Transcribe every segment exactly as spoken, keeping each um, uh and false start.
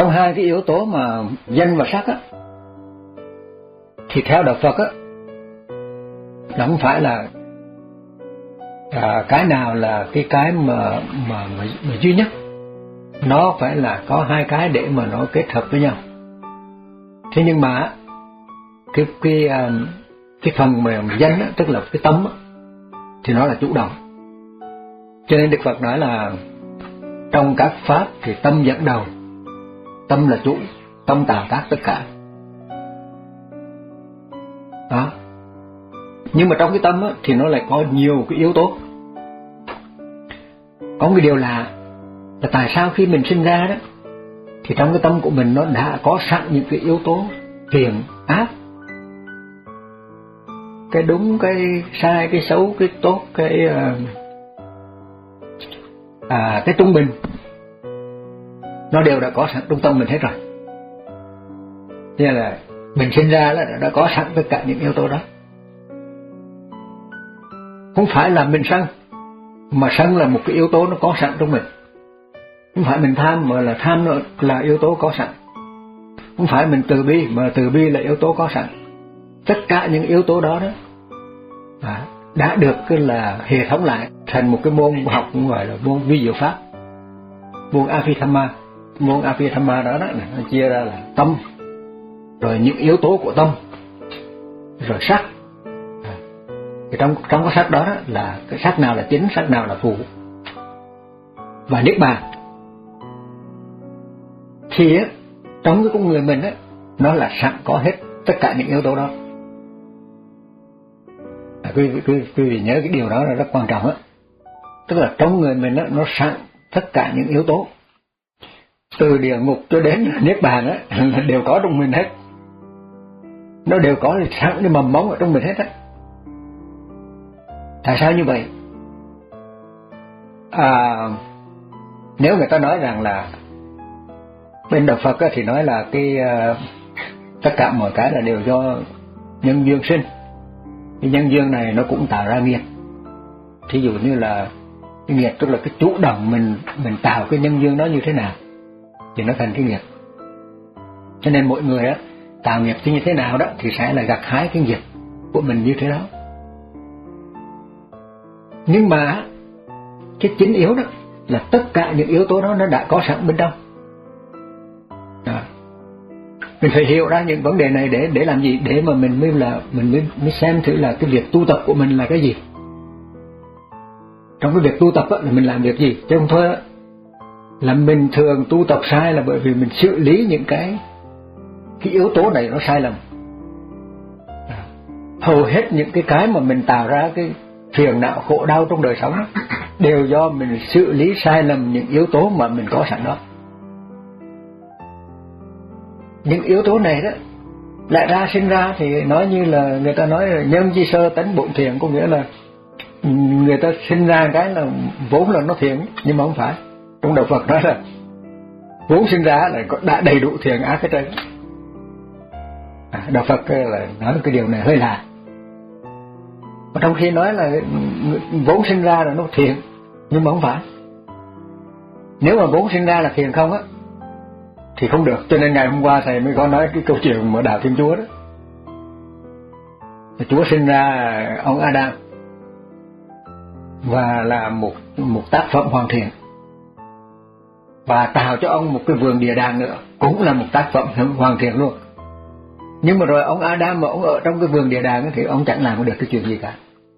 Trong hai cái yếu tố mà danh và sắc á, thì theo đạo Phật á, nó không phải là à, cái nào là cái cái mà, mà, mà, mà duy nhất. Nó phải là có hai cái để mà nó kết hợp với nhau. Thế nhưng mà cái cái cái phần mà danh á, tức là cái tâm á, thì nó là chủ động. Cho nên Đức Phật nói là trong các pháp thì tâm dẫn đầu, tâm là chủ, tâm tạo tác tất cả. Đó. Nhưng mà trong cái tâm á, thì nó lại có nhiều cái yếu tố. Có một cái điều lạ là tại sao khi mình sinh ra đó, thì trong cái tâm của mình nó đã có sẵn những cái yếu tố thiện, ác, cái đúng, cái sai, cái xấu, cái tốt, cái à, cái trung bình, nó đều đã có sẵn trong tâm mình hết rồi. Nên là mình sinh ra là đã có sẵn tất cả những yếu tố đó. Không phải là mình sân, mà sân là một cái yếu tố nó có sẵn trong mình. Không phải mình tham, mà là tham nó là yếu tố có sẵn. Không phải mình từ bi, mà từ bi là yếu tố có sẵn. Tất cả những yếu tố đó đó à, đã được cái là hệ thống lại thành một cái môn học cũng gọi là môn vi diệu pháp, môn Abhidhamma. Môn Abhidhamma đó, đó nó chia ra là tâm, rồi những yếu tố của tâm, rồi sắc. À, thì trong trong cái sắc đó, đó là cái sắc nào là chính, sắc nào là phụ, và niết bàn. Thì á, trong cái con người mình á, nó là sẵn có hết tất cả những yếu tố đó. À, quý, quý, quý vị nhớ cái điều đó là rất quan trọng á. Tức là trong người mình á, nó sẵn tất cả những yếu tố, từ địa ngục cho đến niết bàn á, đều có trong mình hết. Nó đều có sẵn cái mầm mống ở trong mình hết á. Tại sao như vậy? À, nếu người ta nói rằng là bên đạo Phật á, thì nói là cái uh, tất cả mọi cái là đều do nhân duyên sinh. Cái nhân duyên này nó cũng tạo ra nghiệp. Thí dụ như là cái nghiệp, tức là cái chủ động mình mình tạo cái nhân duyên đó như thế nào thì nó thành cái nghiệp. Cho nên mỗi người á, tạo nghiệp như thế nào đó thì sẽ là gặt hái cái nghiệp của mình như thế đó. Nhưng mà cái chính yếu đó là tất cả những yếu tố đó nó đã có sẵn bên trong. À, mình phải hiểu ra những vấn đề này để để làm gì, để mà mình mới là mình mới, mới xem thử là cái việc tu tập của mình là cái gì. Trong cái việc tu tập á, là mình làm việc gì, chứ không thôi á, là mình thường tu tập sai là bởi vì mình xử lý những cái cái yếu tố này nó sai lầm. À, hầu hết những cái cái mà mình tạo ra cái phiền não khổ đau trong đời sống đều do mình xử lý sai lầm những yếu tố mà mình có sẵn đó. Những yếu tố này đó lại ra sinh ra thì nói như là người ta nói là nhân chi sơ tánh bổn thiện, có nghĩa là người ta sinh ra cái là vốn là nó thiện, nhưng mà không phải. Trong đạo Phật nói là vốn sinh ra là đã đầy đủ thiện ác hết trơn. À, đạo Phật là nói cái điều này hơi lạ. Mà trong khi nói là vốn sinh ra là nó thiện, nhưng mà không phải. Nếu mà vốn sinh ra là thiện không á thì không được. Cho nên ngày hôm qua thầy mới có nói cái câu chuyện mở đạo Thiên Chúa đó. Chúa sinh ra ông Adam và là một một tác phẩm hoàn thiện, và tạo cho ông một cái vườn địa đàng nữa, cũng là một tác phẩm hoàn thiện luôn. Nhưng mà rồi ông Adam mà ông ở trong cái vườn địa đàng thì ông chẳng làm được cái chuyện gì cả.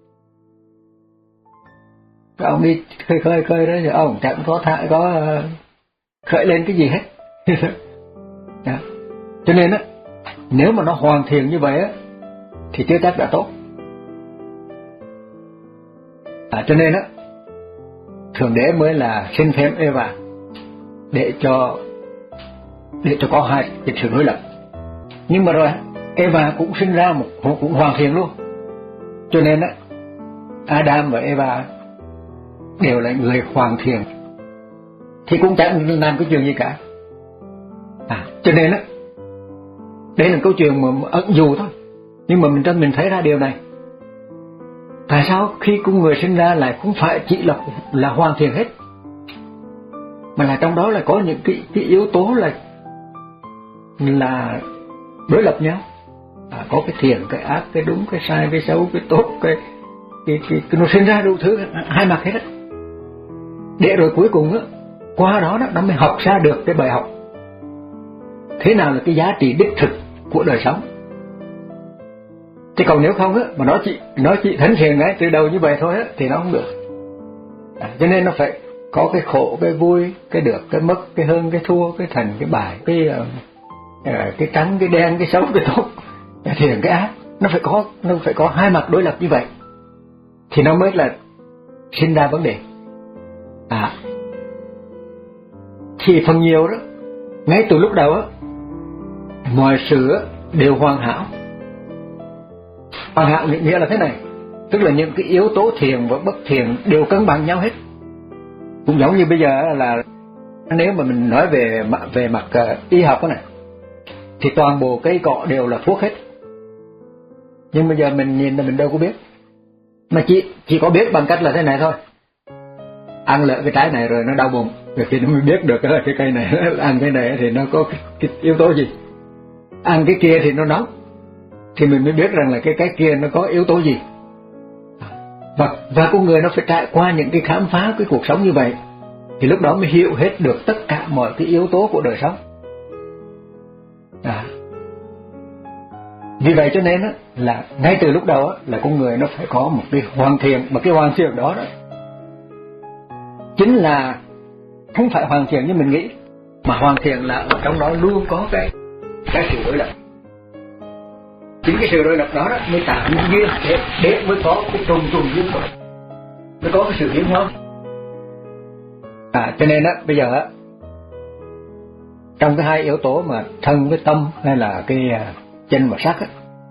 Ông đi khơi khơi khơi đó thì ông chẳng có thả, có khởi lên cái gì hết. Đó. Cho nên á, nếu mà nó hoàn thiện như vậy á thì chưa chắc đã tốt. À, cho nên á, Thượng Đế mới là sinh thêm Eva để cho để cho có hai cái sự đối lập. Nhưng mà rồi Eva cũng sinh ra một cũng hoàn thiện luôn. Cho nên á, Adam và Eva đều là người hoàn thiện thì cũng chẳng làm cái chuyện gì cả. À, cho nên á, đây là câu chuyện mà ẩn dụ thôi, nhưng mà mình cho mình thấy ra điều này. Tại sao khi con người sinh ra lại không phải chỉ là là hoàn thiện hết, mà là trong đó là có những cái, cái yếu tố là là đối lập nhau. À, có cái thiện, cái ác, cái đúng, cái sai, cái xấu, cái tốt, cái cái, cái, cái nó sinh ra đủ thứ hai mặt hết á. Để rồi cuối cùng á, qua đó, đó nó mới học ra được cái bài học thế nào là cái giá trị đích thực của đời sống. Chứ còn nếu không á, mà nó chỉ nó chỉ thánh thiện ngay từ đầu như vậy thôi á, thì nó không được. À, cho nên nó phải có cái khổ, cái vui, cái được, cái mất, cái hơn, cái thua, cái thành, cái bại, cái uh, uh, cái trắng, cái đen, cái xấu, cái tốt, cái thiện, cái ác. Nó phải có nó phải có hai mặt đối lập như vậy thì nó mới là sinh ra vấn đề. À, thì phần nhiều đó, ngay từ lúc đầu á, mọi sự đều hoàn hảo. Hoàn hảo nghĩa là thế này, tức là những cái yếu tố thiện và bất thiện đều cân bằng nhau hết. Cũng giống như bây giờ là nếu mà mình nói về về mặt uh, y học đó này, thì toàn bộ cây cọ đều là thuốc hết. Nhưng bây giờ mình nhìn là mình đâu có biết, mà chỉ chỉ có biết bằng cách là thế này thôi. Ăn lỡ cái trái này rồi nó đau bụng, rồi thì nó mới biết được là cái cây này ăn cái này thì nó có cái, cái yếu tố gì. Ăn cái kia thì nó nóng, thì mình mới biết rằng là cái cái kia nó có yếu tố gì. Và, và con người nó phải trải qua những cái khám phá cái cuộc sống như vậy, thì lúc đó mới hiểu hết được tất cả mọi cái yếu tố của đời sống. À. Vì vậy cho nên á, là ngay từ lúc đầu á, là con người nó phải có một cái hoàn thiện, mà cái hoàn thiện đó đó chính là không phải hoàn thiện như mình nghĩ, mà hoàn thiện là ở trong đó luôn có cái cái sự đối lập. Chính cái sự đối lập đó, đó mới tạo những duyên để, để mới có cái trùng trùng duyên của mới có cái sự biến hóa. À, cho nên á bây giờ á, trong cái hai yếu tố mà thân với tâm hay là cái chân và sắc á,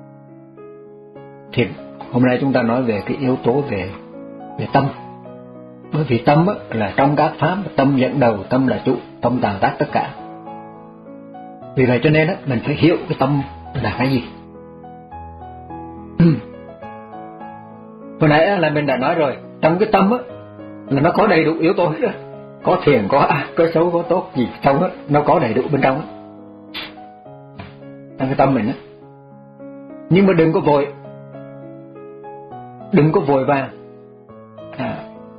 thì hôm nay chúng ta nói về cái yếu tố về về tâm. Bởi vì tâm á, là trong các pháp tâm dẫn đầu, tâm là trụ, tâm tàn tác tất cả. Vì vậy cho nên á, mình phải hiểu cái tâm là cái gì. Hồi nãy á, là mình đã nói rồi, trong cái tâm á, là nó có đầy đủ yếu tố hết rồi. Có thiện, có ác, có xấu, có tốt gì trong á, nó có đầy đủ bên trong á, trong cái tâm mình á. Nhưng mà đừng có vội, đừng có vội vàng. À,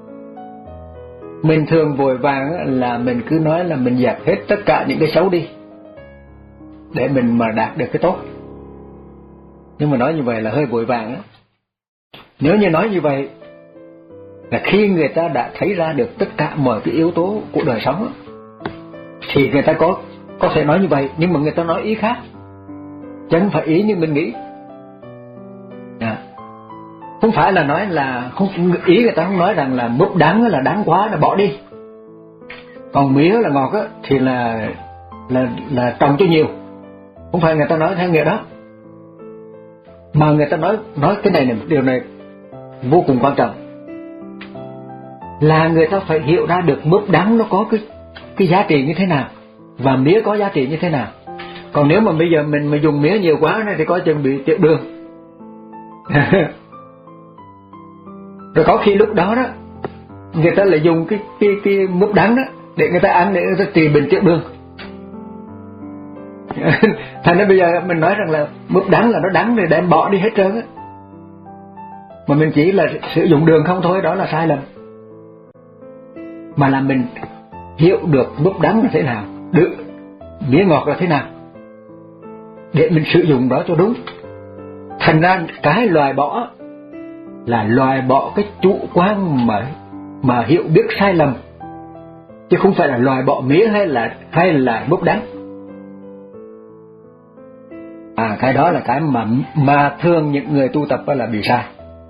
mình thường vội vàng á, là mình cứ nói là mình dẹp hết tất cả những cái xấu đi để mình mà đạt được cái tốt. Nhưng mà nói như vậy là hơi vội vàng á. Nếu như nói như vậy là khi người ta đã thấy ra được tất cả mọi cái yếu tố của đời sống á, thì người ta có có thể nói như vậy, nhưng mà người ta nói ý khác, chứ không phải ý như mình nghĩ. À, không phải là nói là không, ý người ta không nói rằng là mướp đắng là đáng quá là bỏ đi, còn mía là ngọt á thì là là là trồng cho nhiều. Không phải người ta nói theo nghĩa đó, mà người ta nói nói cái này là điều này vô cùng quan trọng, là người ta phải hiểu ra được mướp đắng nó có cái cái giá trị như thế nào và mía có giá trị như thế nào. Còn nếu mà bây giờ mình mà dùng mía nhiều quá này thì có chừng bị tiểu đường. Rồi có khi lúc đó đó người ta lại dùng cái cái cái mướp đắng đó để người ta ăn, để người ta trị bệnh tiểu đường. Thành ra bây giờ mình nói rằng là mướp đắng là nó đắng rồi đem bỏ đi hết trơn á, mà mình chỉ là sử dụng đường không thôi, đó là sai lầm. Mà là mình hiểu được mướp đắng là thế nào, được mía ngọt là thế nào, để mình sử dụng đó cho đúng. Thành ra cái loại bỏ là loại bỏ cái chủ quan mà mà hiểu biết sai lầm, chứ không phải là loại bỏ mía hay là hay là mướp đắng. À, cái đó là cái mà mà thường những người tu tập là bị sai.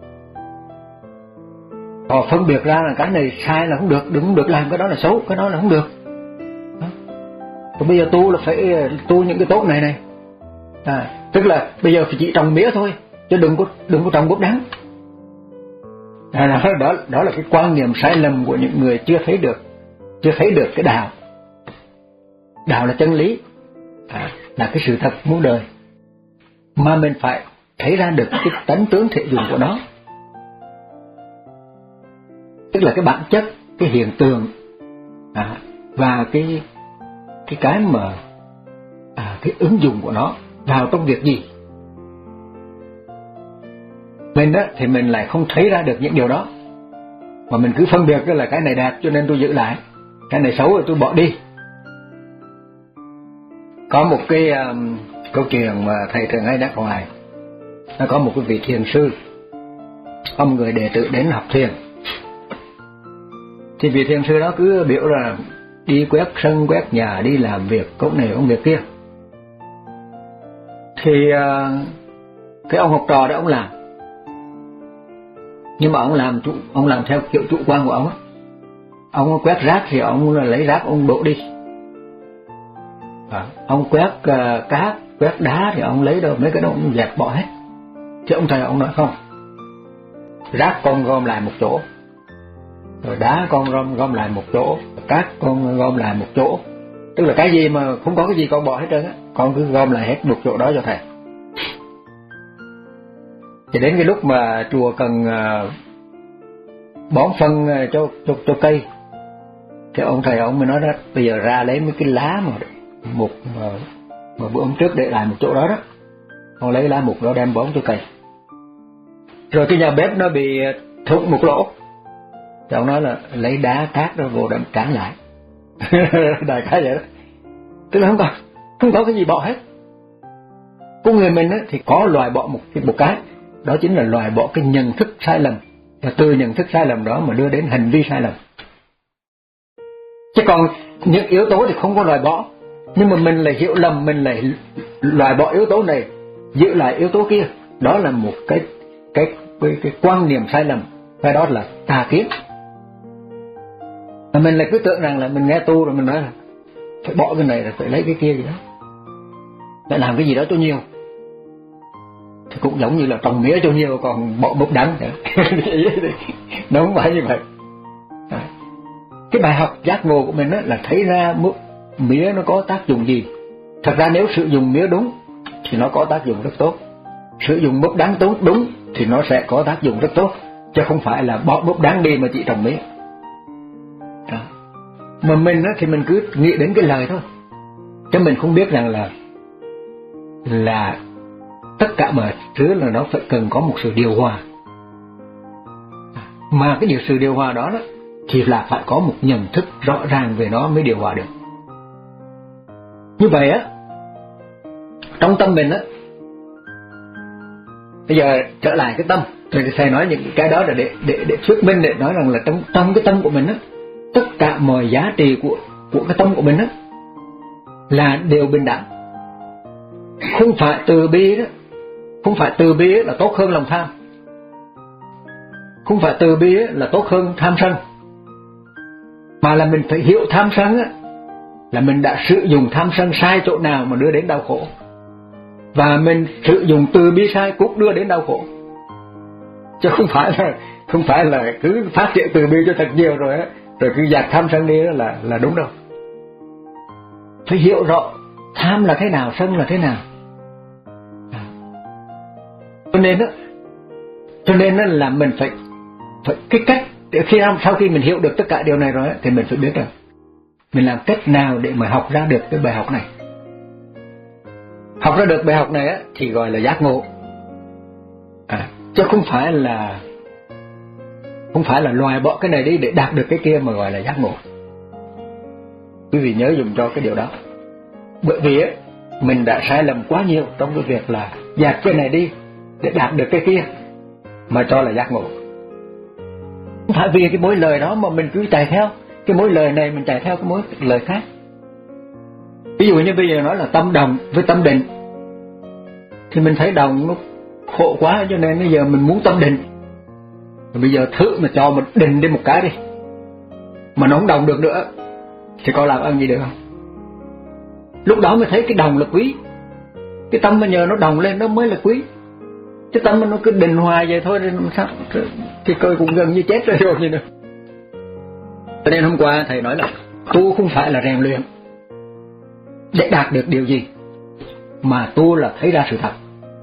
Họ phân biệt ra là cái này sai là không được, đừng được làm cái đó là xấu, cái đó là không được. Đó. Còn bây giờ tu là phải tu những cái tốt này này. À, tức là bây giờ phải chỉ trồng mía thôi, chứ đừng có đừng có trồng mướp đắng. À, đó, đó đó là cái quan niệm sai lầm của những người chưa thấy được, chưa thấy được cái đạo. Đạo là chân lý, à, là cái sự thật muôn đời, mà mình phải thấy ra được cái tánh tướng thể dụng của nó, tức là cái bản chất, cái hiện tượng, à, và cái cái cái mà à, cái ứng dụng của nó vào trong việc gì. Mình á thì mình lại không thấy ra được những điều đó, mà mình cứ phân biệt cái là cái này đẹp cho nên tôi giữ lại, cái này xấu rồi tôi bỏ đi. Có một cái um, câu chuyện mà thầy thường hay nhắc hoài. Nó có một cái vị thiền sư, có một người đệ tử đến học thiền. Thì vị thiền sư đó cứ biểu là đi quét sân quét nhà, đi làm việc công này công việc kia. Thì uh, cái ông học trò đó ông làm, nhưng mà ông làm ông làm theo kiểu chủ quan của ông á. Ông quét rác thì ông lấy rác ông đổ đi, à, ông quét uh, cát quét đá thì ông lấy đâu mấy cái đó ông dẹp bỏ hết. Chứ ông thầy ông nói không, rác con gom lại một chỗ, rồi đá con gom gom lại một chỗ, cát con gom lại một chỗ. Tức là cái gì mà không có cái gì con bỏ hết trơn á, con cứ gom lại hết một chỗ đó cho thầy. Thì đến cái lúc mà chùa cần uh, bón phân cho, cho cho cây, thì ông thầy ông mới nói đó, bây giờ ra lấy mấy cái lá mà một mà, mà bữa hôm trước để lại một chỗ đó đó, ông lấy lá mục đó đem bón cho cây. Rồi cái nhà bếp nó bị thủng một lỗ, thì ông nói là lấy đá cát đó vô đâm tráng lại. Đại khái vậy đó. Tức là không có không có cái gì bỏ hết. Con người mình á thì có loại bỏ một cái một cái, đó chính là loại bỏ cái nhận thức sai lầm, và từ nhận thức sai lầm đó mà đưa đến hành vi sai lầm. Chứ còn những yếu tố thì không có loại bỏ, nhưng mà mình lại hiểu lầm, mình lại loại bỏ yếu tố này, giữ lại yếu tố kia, đó là một cái cái cái, cái quan niệm sai lầm, và đó là tà kiến. Mà mình lại cứ tưởng rằng là mình nghe tu rồi mình nói là phải bỏ cái này là phải lấy cái kia gì đó, phải làm cái gì đó cho nhiều. Thì cũng giống như là trồng mía cho nhiều còn bỏ bốc đắng. Nó không phải như vậy. Cái bài học giác ngộ của mình đó là thấy ra mía nó có tác dụng gì. Thật ra nếu sử dụng mía đúng thì nó có tác dụng rất tốt, sử dụng bốc đắng đúng đúng thì nó sẽ có tác dụng rất tốt, chứ không phải là bỏ bốc đắng đi mà chỉ trồng mía. Đó. Mà mình đó thì mình cứ nghĩ đến cái lời thôi, chứ mình không biết rằng là là tất cả mọi thứ là nó phải cần có một sự điều hòa. Mà cái điều sự điều hòa đó, đó thì là phải có một nhận thức rõ ràng về nó mới điều hòa được. Như vậy á, trong tâm mình á, bây giờ trở lại cái tâm, rồi thầy nói những cái đó là để để để thuyết minh, để nói rằng là trong trong cái tâm của mình á, tất cả mọi giá trị của của cái tâm của mình á là đều bình đẳng. Không phải từ bi đó, không phải từ bi là tốt hơn lòng tham, không phải từ bi là tốt hơn tham sân, mà là mình phải hiểu tham sân á là mình đã sử dụng tham sân sai chỗ nào mà đưa đến đau khổ, và mình sử dụng từ bi sai cũng đưa đến đau khổ. Chứ không phải là không phải là cứ phát triển từ bi cho thật nhiều rồi á, rồi cứ dạt tham sân đi đó là là đúng đâu. Phải hiểu rõ tham là thế nào, sân là thế nào. Cho nên đó, cho nên đó là mình phải phải cái cách để khi sau khi mình hiểu được tất cả điều này rồi thì mình phải biết rằng mình làm cách nào để mà học ra được cái bài học này. Học ra được bài học này á thì gọi là giác ngộ, à, chứ không phải là không phải là loại bỏ cái này đi để đạt được cái kia mà gọi là giác ngộ. Quý vị nhớ dùng cho cái điều đó, bởi vì á mình đã sai lầm quá nhiều trong cái việc là dạt cái này đi để đạt được cái kia mà cho là giác ngộ. Không phải vì cái mối lời đó mà mình cứ chạy theo cái mối lời này, mình chạy theo cái mối lời khác. Ví dụ như bây giờ nói là tâm đồng với tâm định, thì mình thấy đồng nó khổ quá cho nên bây giờ mình muốn tâm định. Rồi bây giờ thử mà cho mình định đi một cái đi, mà nó không đồng được nữa thì có làm ăn gì được không? Lúc đó mới thấy cái đồng là quý. Cái tâm bây giờ nó đồng lên nó mới là quý. Cái tâm nó cứ định hoài vậy thôi sao thì coi cũng gần như chết rồi rồi gì nữa. Cho nên hôm qua thầy nói là tu không phải là rèn luyện để đạt được điều gì, mà tu là thấy ra sự thật.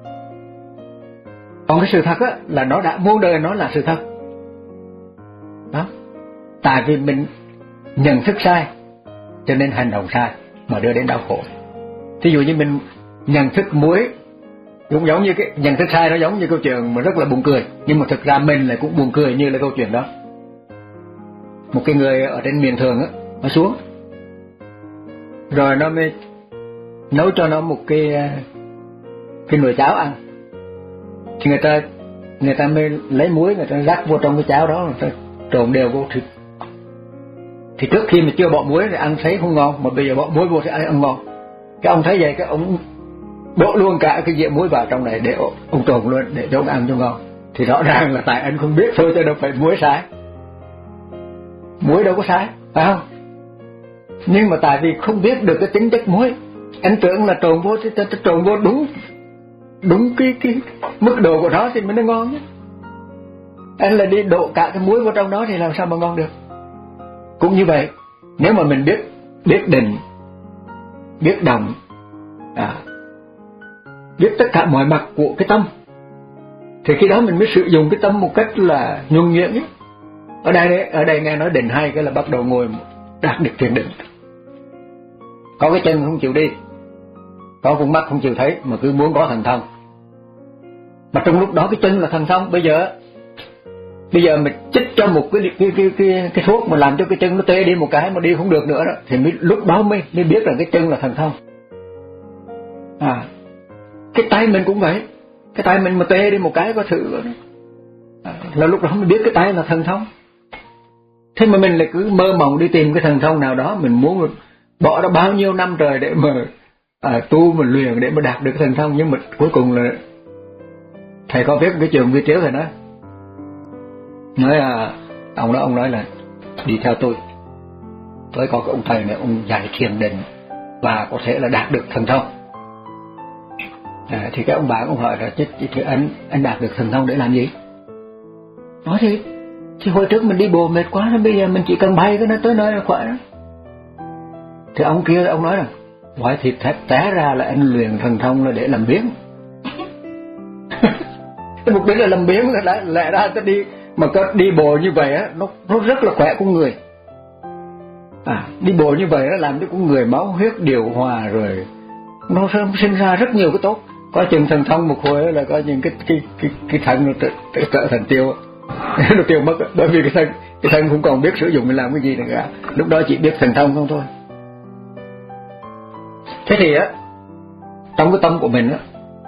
Còn cái sự thật á là nó đã muôn đời nó là sự thật đó. Tại vì mình nhận thức sai cho nên hành động sai mà đưa đến đau khổ. Thí dụ như mình nhận thức muối cũng giống như cái nhận thức sai, nó giống như câu chuyện mà rất là buồn cười, nhưng mà thực ra mình lại cũng buồn cười như là câu chuyện đó. Một cái người ở trên miền thường á, nó xuống rồi nó mới nấu cho nó một cái cái nồi cháo ăn, thì người ta người ta mới lấy muối người ta rắc vô trong cái cháo đó, người ta trộn đều vô thịt. Thì trước khi mà chưa bỏ muối thì ăn thấy không ngon, mà bây giờ bỏ muối vô thì ăn ngon. Cái ông thấy vậy, cái ông đổ luôn cả cái dĩa muối vào trong này để ông trộn luôn để cho ông ăn cho ngon. Thì rõ ràng là tại anh không biết thôi, chứ đâu phải muối sai. Muối đâu có sai, phải không? Nhưng mà tại vì không biết được cái tính chất muối, anh tưởng là trộn vô thì trộn vô đúng đúng cái cái mức độ của nó thì mới nó ngon chứ. Anh là đi đổ cả cái muối vào trong đó thì làm sao mà ngon được. Cũng như vậy, nếu mà mình biết biết định, biết động, à, biết tất cả mọi mặt của cái tâm, thì khi đó mình mới sử dụng cái tâm một cách là nhuần nhuyễn ấy. Ở đây ở đây nghe nói định hay cái là bắt đầu ngồi đạt được thiền định. Có cái chân không chịu đi, có con mắt không chịu thấy, mà cứ muốn có thần thông. Mà trong lúc đó cái chân là thần thông. Bây giờ bây giờ mình chích cho một cái cái cái cái, cái thuốc mà làm cho cái chân nó tê đi một cái mà đi không được nữa đó, thì mới, lúc đó mới mới biết là cái chân là thần thông. À, cái tay mình cũng vậy, cái tay mình mà tê đi một cái có thử đó, à, là lúc đó mới biết cái tay là thần thông. Thế mà mình lại cứ mơ mộng đi tìm cái thần thông nào đó, mình muốn bỏ ra bao nhiêu năm trời để mà à, tu mà luyện để mà đạt được thần thông, nhưng mà cuối cùng là thầy có viết cái trường vi chiếu thầy nói nói là ông đó ông nói là đi theo tôi, tôi có cái ông thầy này ông dạy thiền định và có thể là đạt được thần thông. À, thì cái ông bà ông hỏi là chứ thì anh anh đạt được thần thông để làm gì? Nói thì thì hồi trước mình đi bộ mệt quá nên bây giờ mình chỉ cần bay cái nó tới nơi là khỏe đó. Thì ông kia ông nói là ngoài thịt thép té ra là anh luyện thần thông là để làm biếng. Cái mục đích là làm biếng, là lẽ ra ta đi mà có đi bộ như vậy á, nó nó rất là khỏe con người. À, đi bộ như vậy nó làm cho con người máu huyết điều hòa, rồi nó sinh ra rất nhiều cái tốt. Có chừng thần thông một hồi là có những cái cái cái cái thân nó trở trở thành tiêu, nó tiêu mất, bởi vì cái thân cái thân không còn biết sử dụng mình làm cái gì nữa cả, lúc đó chỉ biết thần thông không thôi. Thế thì á, trong cái tâm của mình á,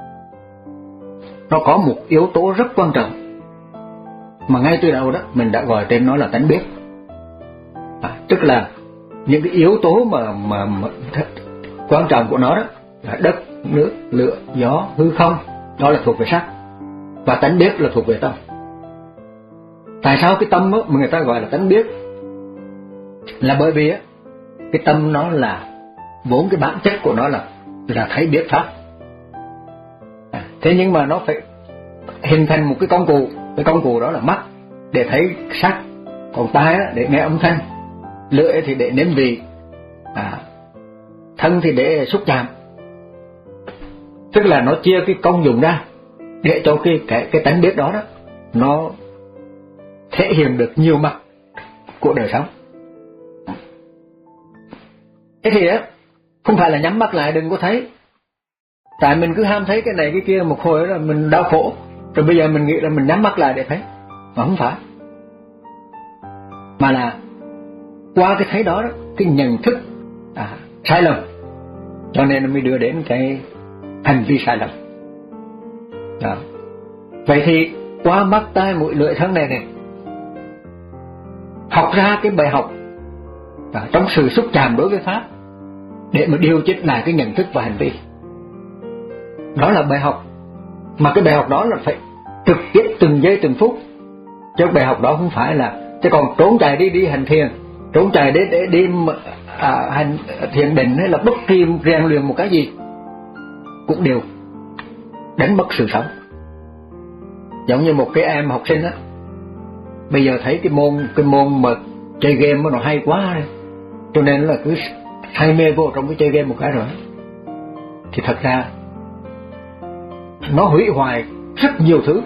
nó có một yếu tố rất quan trọng mà ngay từ đầu đó mình đã gọi tên nó là tánh biết. À, tức là những cái yếu tố mà mà, mà quan trọng của nó đó là đất, nước, lửa, gió, hư không, đó là thuộc về sắc, và tánh biết là thuộc về tâm. Tại sao cái tâm đó, mà người ta gọi là tánh biết, là bởi vì á, cái tâm nó là vốn cái bản chất của nó là là thấy biết pháp. À, thế nhưng mà nó phải hình thành một cái công cụ, cái công cụ đó là mắt để thấy sắc, còn tai để nghe âm thanh, lưỡi thì để nếm vị, à, thân thì để xúc chạm. Tức là nó chia cái công dụng ra để cho cái cái cái tánh biết đó đó nó thể hiện được nhiều mặt của đời sống. Thế thì á, không phải là nhắm mắt lại đừng có thấy, tại mình cứ ham thấy cái này cái kia một hồi là mình đau khổ, rồi bây giờ mình nghĩ là mình nhắm mắt lại để thấy, mà không phải, mà là qua cái thấy đó, đó cái nhận thức à, sai lầm, cho nên nó mới đưa đến cái hành vi sai lầm. Đó. Vậy thì qua mắt tai mũi lưỡi thân này này, học ra cái bài học à, trong sự xúc chạm đối với pháp để mà điều chỉnh lại cái nhận thức và hành vi. Đó là bài học, mà cái bài học đó là phải trực tiếp từng giây từng phút, chứ bài học đó không phải là chứ còn trốn chạy đi đi hành thiền, trốn chạy để để đi à, hành thiền định hay là bất kỳ rèn luyện một cái gì cũng đều đánh mất sự sống. Giống như một cái em học sinh á, bây giờ thấy cái môn cái môn mà chơi game nó hay quá, cho nên là cứ say mê vô trong cái chơi game một cái rồi, thì thật ra nó hủy hoại rất nhiều thứ.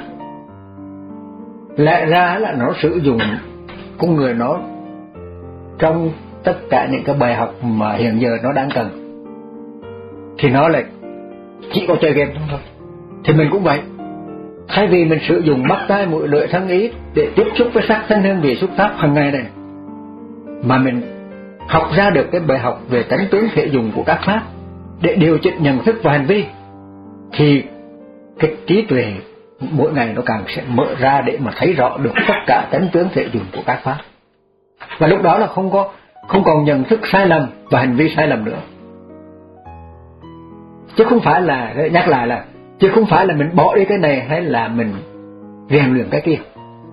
Lẽ ra là nó sử dụng con người nó trong tất cả những cái bài học mà hiện giờ nó đang cần. thì nó lại chỉ có chơi game thôi. Thì mình cũng vậy. Thay vì mình sử dụng mắt tai mũi lưỡi thân ý để tiếp xúc với sắc thân hương vị xúc pháp hàng ngày này, mà mình học ra được cái bài học về tánh tướng thể dùng của các pháp để điều chỉnh nhận thức và hành vi, thì cái trí tuệ mỗi ngày nó càng sẽ mở ra để mà thấy rõ được tất cả tánh tướng thể dùng của các pháp. Và lúc đó là không có không còn nhận thức sai lầm và hành vi sai lầm nữa. Chứ không phải là, nhắc lại là chứ không phải là mình bỏ đi cái này hay là mình rèn luyện cái kia.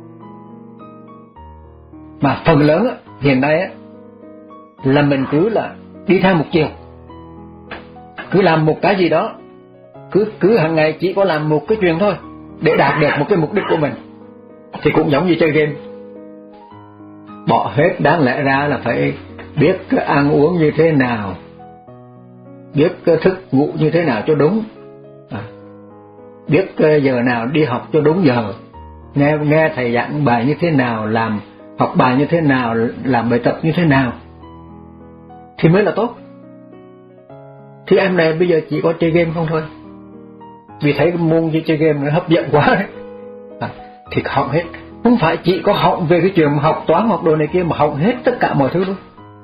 Mà phần lớn hiện nay là mình cứ là đi theo một chiều, cứ làm một cái gì đó, cứ cứ hàng ngày chỉ có làm một cái chuyện thôi để đạt được một cái mục đích của mình. Thì cũng giống như chơi game, bỏ hết đáng lẽ ra là phải biết ăn uống như thế nào, biết thức ngủ như thế nào cho đúng, à, biết giờ nào đi học cho đúng giờ, nghe nghe thầy giảng bài như thế nào, làm học bài như thế nào, làm bài tập như thế nào thì mới là tốt. Thì em này bây giờ chỉ có chơi game không thôi, vì thấy cái môn chơi game nó hấp dẫn quá đấy, à, thì hỏng hết. Không phải chỉ có hỏng về cái chuyện học toán học đồ này kia, mà hỏng hết tất cả mọi thứ luôn,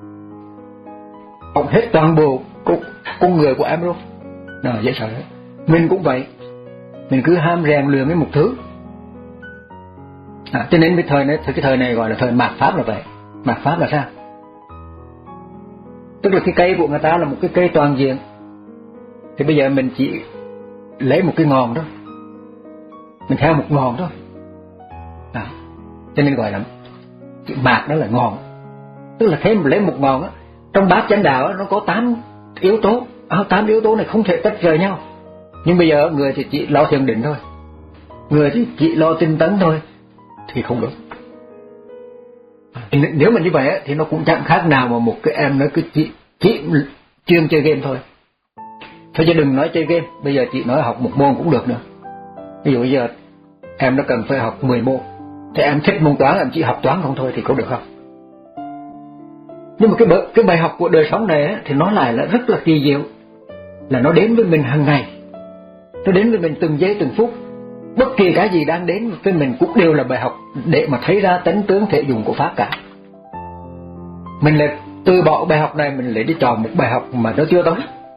hỏng hết toàn bộ con, con người của em luôn. Nó dễ sợ đấy. Mình cũng vậy, mình cứ ham rèn luyện với một thứ, à, cho nên cái thời này, cái thời này gọi là thời mạt pháp là vậy. Mạt pháp là sao? Tức là cái cây của người ta là một cái cây toàn diện, thì bây giờ mình chỉ lấy một cái ngọn thôi, mình theo một ngọn thôi, à, cho nên gọi là chữ mạt đó là ngọn. Tức là thế mà lấy một ngọn á, trong bát chánh đạo á, nó có tám yếu tố, à, tám yếu tố này không thể tách rời nhau. Nhưng bây giờ người thì chỉ lo thiền định thôi, người thì chỉ lo tinh tấn thôi, thì không được. Nếu mà như vậy á, thì nó cũng chẳng khác nào mà một cái em nó cứ chỉ, chỉ chuyên chơi game thôi. Thôi chứ đừng nói chơi game, bây giờ chị nói học một môn cũng được nữa. Ví dụ bây giờ em nó cần phải học mười môn, thì em thích môn toán, em chỉ học toán không thôi thì có được không? Nhưng mà cái, cái bài học của đời sống này á, thì nó lại là rất là kỳ diệu, là nó đến với mình hàng ngày, nó đến với mình từng giây từng phút. Bất kỳ cái gì đang đến với mình cũng đều là bài học để mà thấy ra tánh tướng thể dùng của pháp cả. Mình lại từ bỏ bài học này, mình lại đi chọn một bài học mà nó chưa tới.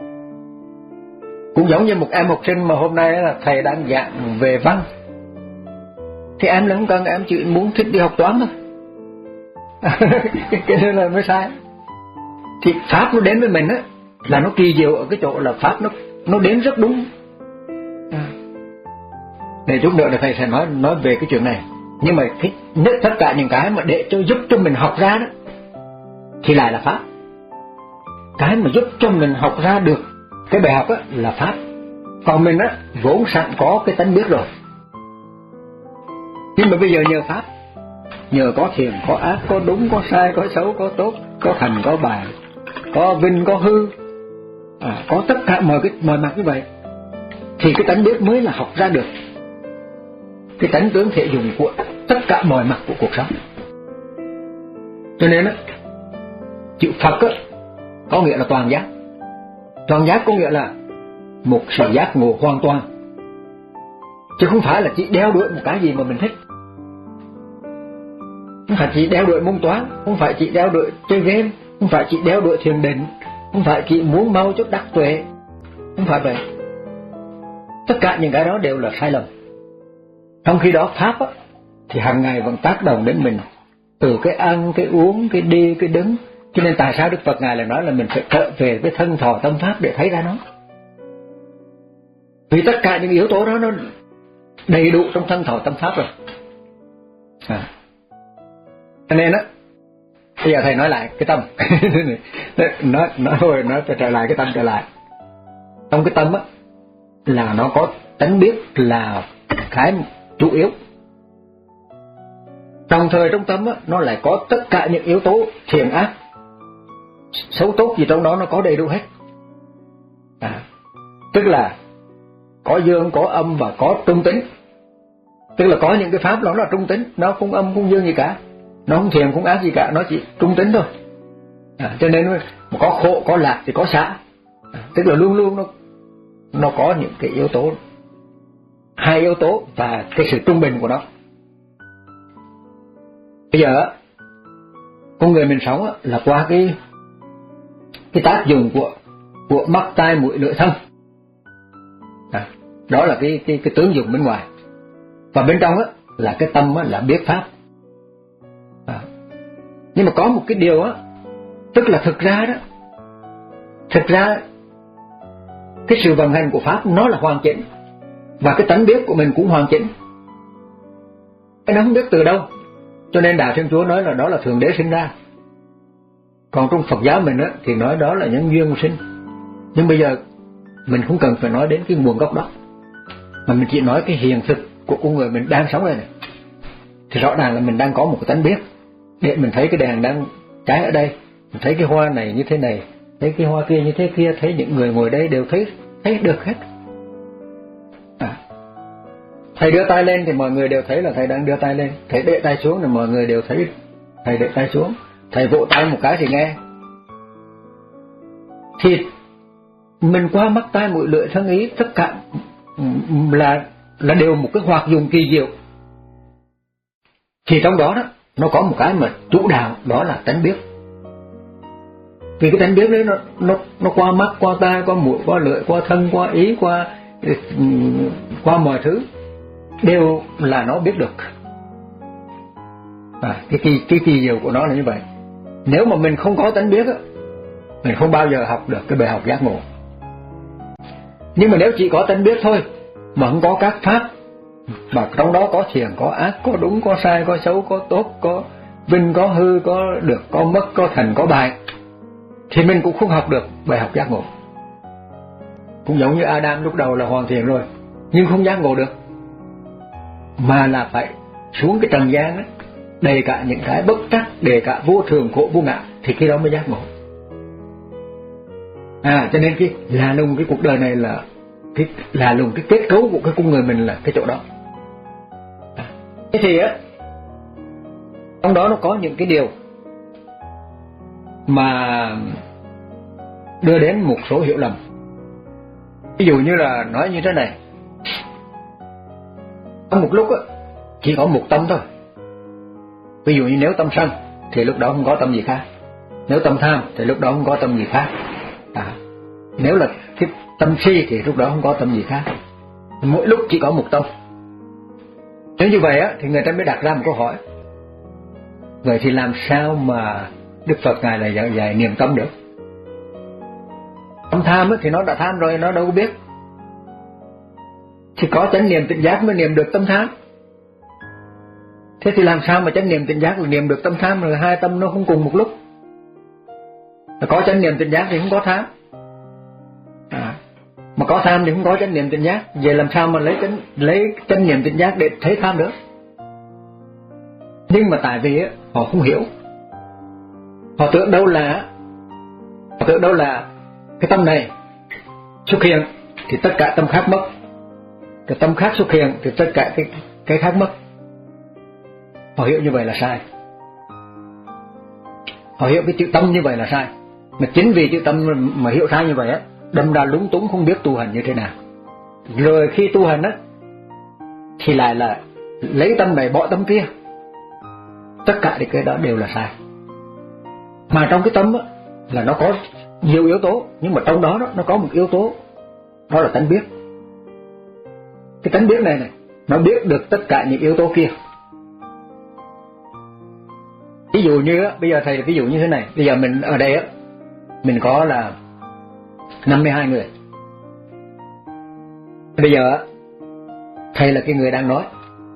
Cũng giống như một em học sinh mà hôm nay là thầy đang giảng về văn, thì em là không cần, em chỉ muốn thích đi học toán thôi. Cái đó là mới sai. Thì pháp nó đến với mình á, là nó kỳ diệu ở cái chỗ là pháp nó nó đến rất đúng. À. Để chút nữa là thầy sẽ nói nói về cái chuyện này. Nhưng mà cái, nhất tất cả những cái mà để cho giúp cho mình học ra đó thì lại là pháp. Cái mà giúp cho mình học ra được cái bài học á là pháp. Còn mình á vốn sẵn có cái tánh biết rồi. Nhưng mà bây giờ nhờ pháp, nhờ có thiền, có ác, có đúng, có sai, có xấu, có tốt, có thành, có bài, có vinh, có hư, à, có tất cả mọi cái mọi mặt như vậy, thì cái tánh biết mới là học ra được cái tánh tướng thể dùng của tất cả mọi mặt của cuộc sống. Cho nên á, chữ Phật á có nghĩa là toàn giác. Toàn giác có nghĩa là một sự giác ngộ hoàn toàn, chứ không phải là chỉ đeo đuổi một cái gì mà mình thích. Không phải chỉ đeo đuổi môn toán, không phải chỉ đeo đuổi chơi game, không phải chỉ đeo đuổi thiền định, không phải chỉ muốn mau chút đắc tuệ, không phải vậy. Tất cả những cái đó đều là sai lầm. Trong khi đó pháp á, thì hàng ngày vẫn tác động đến mình, từ cái ăn, cái uống, cái đi, cái đứng. Cho nên tại sao Đức Phật Ngài lại nói là mình phải trở về với thân thọ tâm pháp để thấy ra nó. Vì tất cả những yếu tố đó nó đầy đủ trong thân thọ tâm pháp rồi. À. Cho nên á, bây giờ thầy nói lại cái tâm. nói nói thôi, nói trở lại cái tâm trở lại. Trong cái tâm á là nó có tánh biết là cái chủ yếu. Đồng thời trong tâm á nó lại có tất cả những yếu tố thiện ác, xấu tốt gì trong đó nó có đầy đủ hết. À, tức là có dương, có âm và có trung tính. Tức là có những cái pháp đó là trung tính, nó không âm không dương gì cả, nó không thiện không ác gì cả, nó chỉ trung tính thôi. À, cho nên có khổ có lạc thì có xả, Tức là luôn luôn nó nó có những cái yếu tố, hai yếu tố và cái sự trung bình của nó. Bây giờ con người mình sống là qua cái cái tác dụng của của mắt tai mũi lưỡi thân. À, đó là cái cái cái tướng dụng bên ngoài, và bên trong á là cái tâm á là biết pháp. À, nhưng mà có một cái điều á, tức là thực ra đó, thực ra cái sự vận hành của pháp nó là hoàn chỉnh, và cái tánh biết của mình cũng hoàn chỉnh. Cái nó không biết từ đâu, cho nên Đạo Thiên Chúa nói là đó là Thượng Đế sinh ra. Còn trong Phật giáo mình á thì nói đó là nhân duyên sinh. Nhưng bây giờ mình không cần phải nói đến cái nguồn gốc đó, mà mình chỉ nói cái hiện thực của con người mình đang sống đây này. Thì rõ ràng là mình đang có một cái tánh biết, để mình thấy cái đèn đang cháy ở đây, mình thấy cái hoa này như thế này, thấy cái hoa kia như thế kia, thấy những người ngồi đây đều thấy thấy được hết. À, thầy đưa tay lên thì mọi người đều thấy là thầy đang đưa tay lên, thầy để tay xuống thì mọi người đều thấy thầy để tay xuống, thầy vỗ tay một cái thì nghe. Thì mình qua mắt tai mũi lưỡi thân ý, tất cả là là đều một cái hoạt dụng kỳ diệu. Thì trong đó đó nó có một cái mà chủ đạo, đó là tánh biết. Vì cái tánh biết đấy nó nó nó qua mắt, qua tai, qua mũi, qua lưỡi, qua thân, qua ý, qua qua mọi thứ đều là nó biết được. À, cái kỳ cái kỳ diệu của nó là như vậy. Nếu mà mình không có tánh biết á, mình không bao giờ học được cái bài học giác ngộ. Nhưng mà nếu chỉ có tánh biết thôi, mà không có các pháp, mà trong đó có thiện, có ác, có đúng, có sai, có xấu, có tốt, có vinh, có hư, có được, có mất, có thành, có bại, thì mình cũng không học được bài học giác ngộ. Cũng giống như Adam lúc đầu là hoàn thiện rồi, nhưng không giác ngộ được, mà là phải xuống cái trần gian ấy, đầy cả những cái bất trắc, đầy cả vô thường, khổ, vô ngã, thì khi đó mới giác ngộ. À, cho nên cái là lùng cái cuộc đời này là cái là lùng cái kết cấu của cái con người mình là cái chỗ đó. À, thế thì á, trong đó nó có những cái điều mà đưa đến một số hiểu lầm. Ví dụ như là nói như thế này, có một lúc á chỉ có một tâm thôi. Ví dụ như nếu tâm sân thì lúc đó không có tâm gì khác, nếu tâm tham thì lúc đó không có tâm gì khác. À, nếu là cái tâm si thì lúc đó không có tâm gì khác. Mỗi lúc chỉ có một tâm. Nếu như vậy á thì người ta mới đặt ra một câu hỏi, vậy thì làm sao mà Đức Phật Ngài lại dạy, dạy niệm tâm được? Tâm tham á thì nó đã tham rồi, nó đâu có biết. Thì có chánh niệm tỉnh giác mới niệm được tâm tham. Thế thì làm sao mà chánh niệm tỉnh giác rồi niệm được tâm tham, rồi hai tâm nó không cùng một lúc? Có chánh niệm tỉnh giác thì không có tham, à, mà có tham thì không có chánh niệm tỉnh giác. Vậy làm sao mà lấy chánh lấy chánh niệm tỉnh giác để thấy tham được? Nhưng mà tại vì á, họ không hiểu, họ tưởng đâu là họ tưởng đâu là cái tâm này xuất hiện thì tất cả tâm khác mất, cái tâm khác xuất hiện thì tất cả cái cái khác mất. Họ hiểu như vậy là sai. Họ hiểu cái chữ tâm như vậy là sai. Mà chính vì chữ tâm mà hiểu sai như vậy á, đâm ra lúng túng không biết tu hành như thế nào. Rồi khi tu hành á thì lại là lấy tâm này bỏ tâm kia. Tất cả thì cái đó đều là sai. Mà trong cái tâm á là nó có nhiều yếu tố, nhưng mà trong đó, đó nó có một yếu tố, đó là tánh biết. Cái tánh biết này này nó biết được tất cả những yếu tố kia. Ví dụ như á, bây giờ thầy ví dụ như thế này, bây giờ mình ở đây á, mình có là năm mươi hai người. Bây giờ á, thầy là cái người đang nói,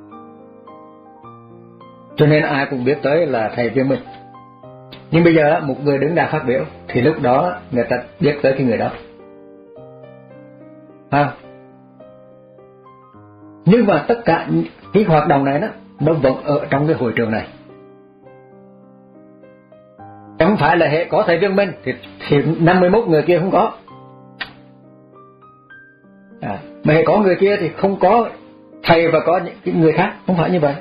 cho nên ai cũng biết tới là thầy Viên Minh. Nhưng bây giờ á, một người đứng ra phát biểu thì lúc đó người ta biết tới cái người đó. À, nhưng mà tất cả cái hoạt động này đó, nó vẫn ở trong cái hội trường này. Không phải là hệ có thầy Viên Minh thì, thì năm mươi mốt người kia không có, à, mà hệ có người kia thì không có thầy và có những người khác. Không phải như vậy.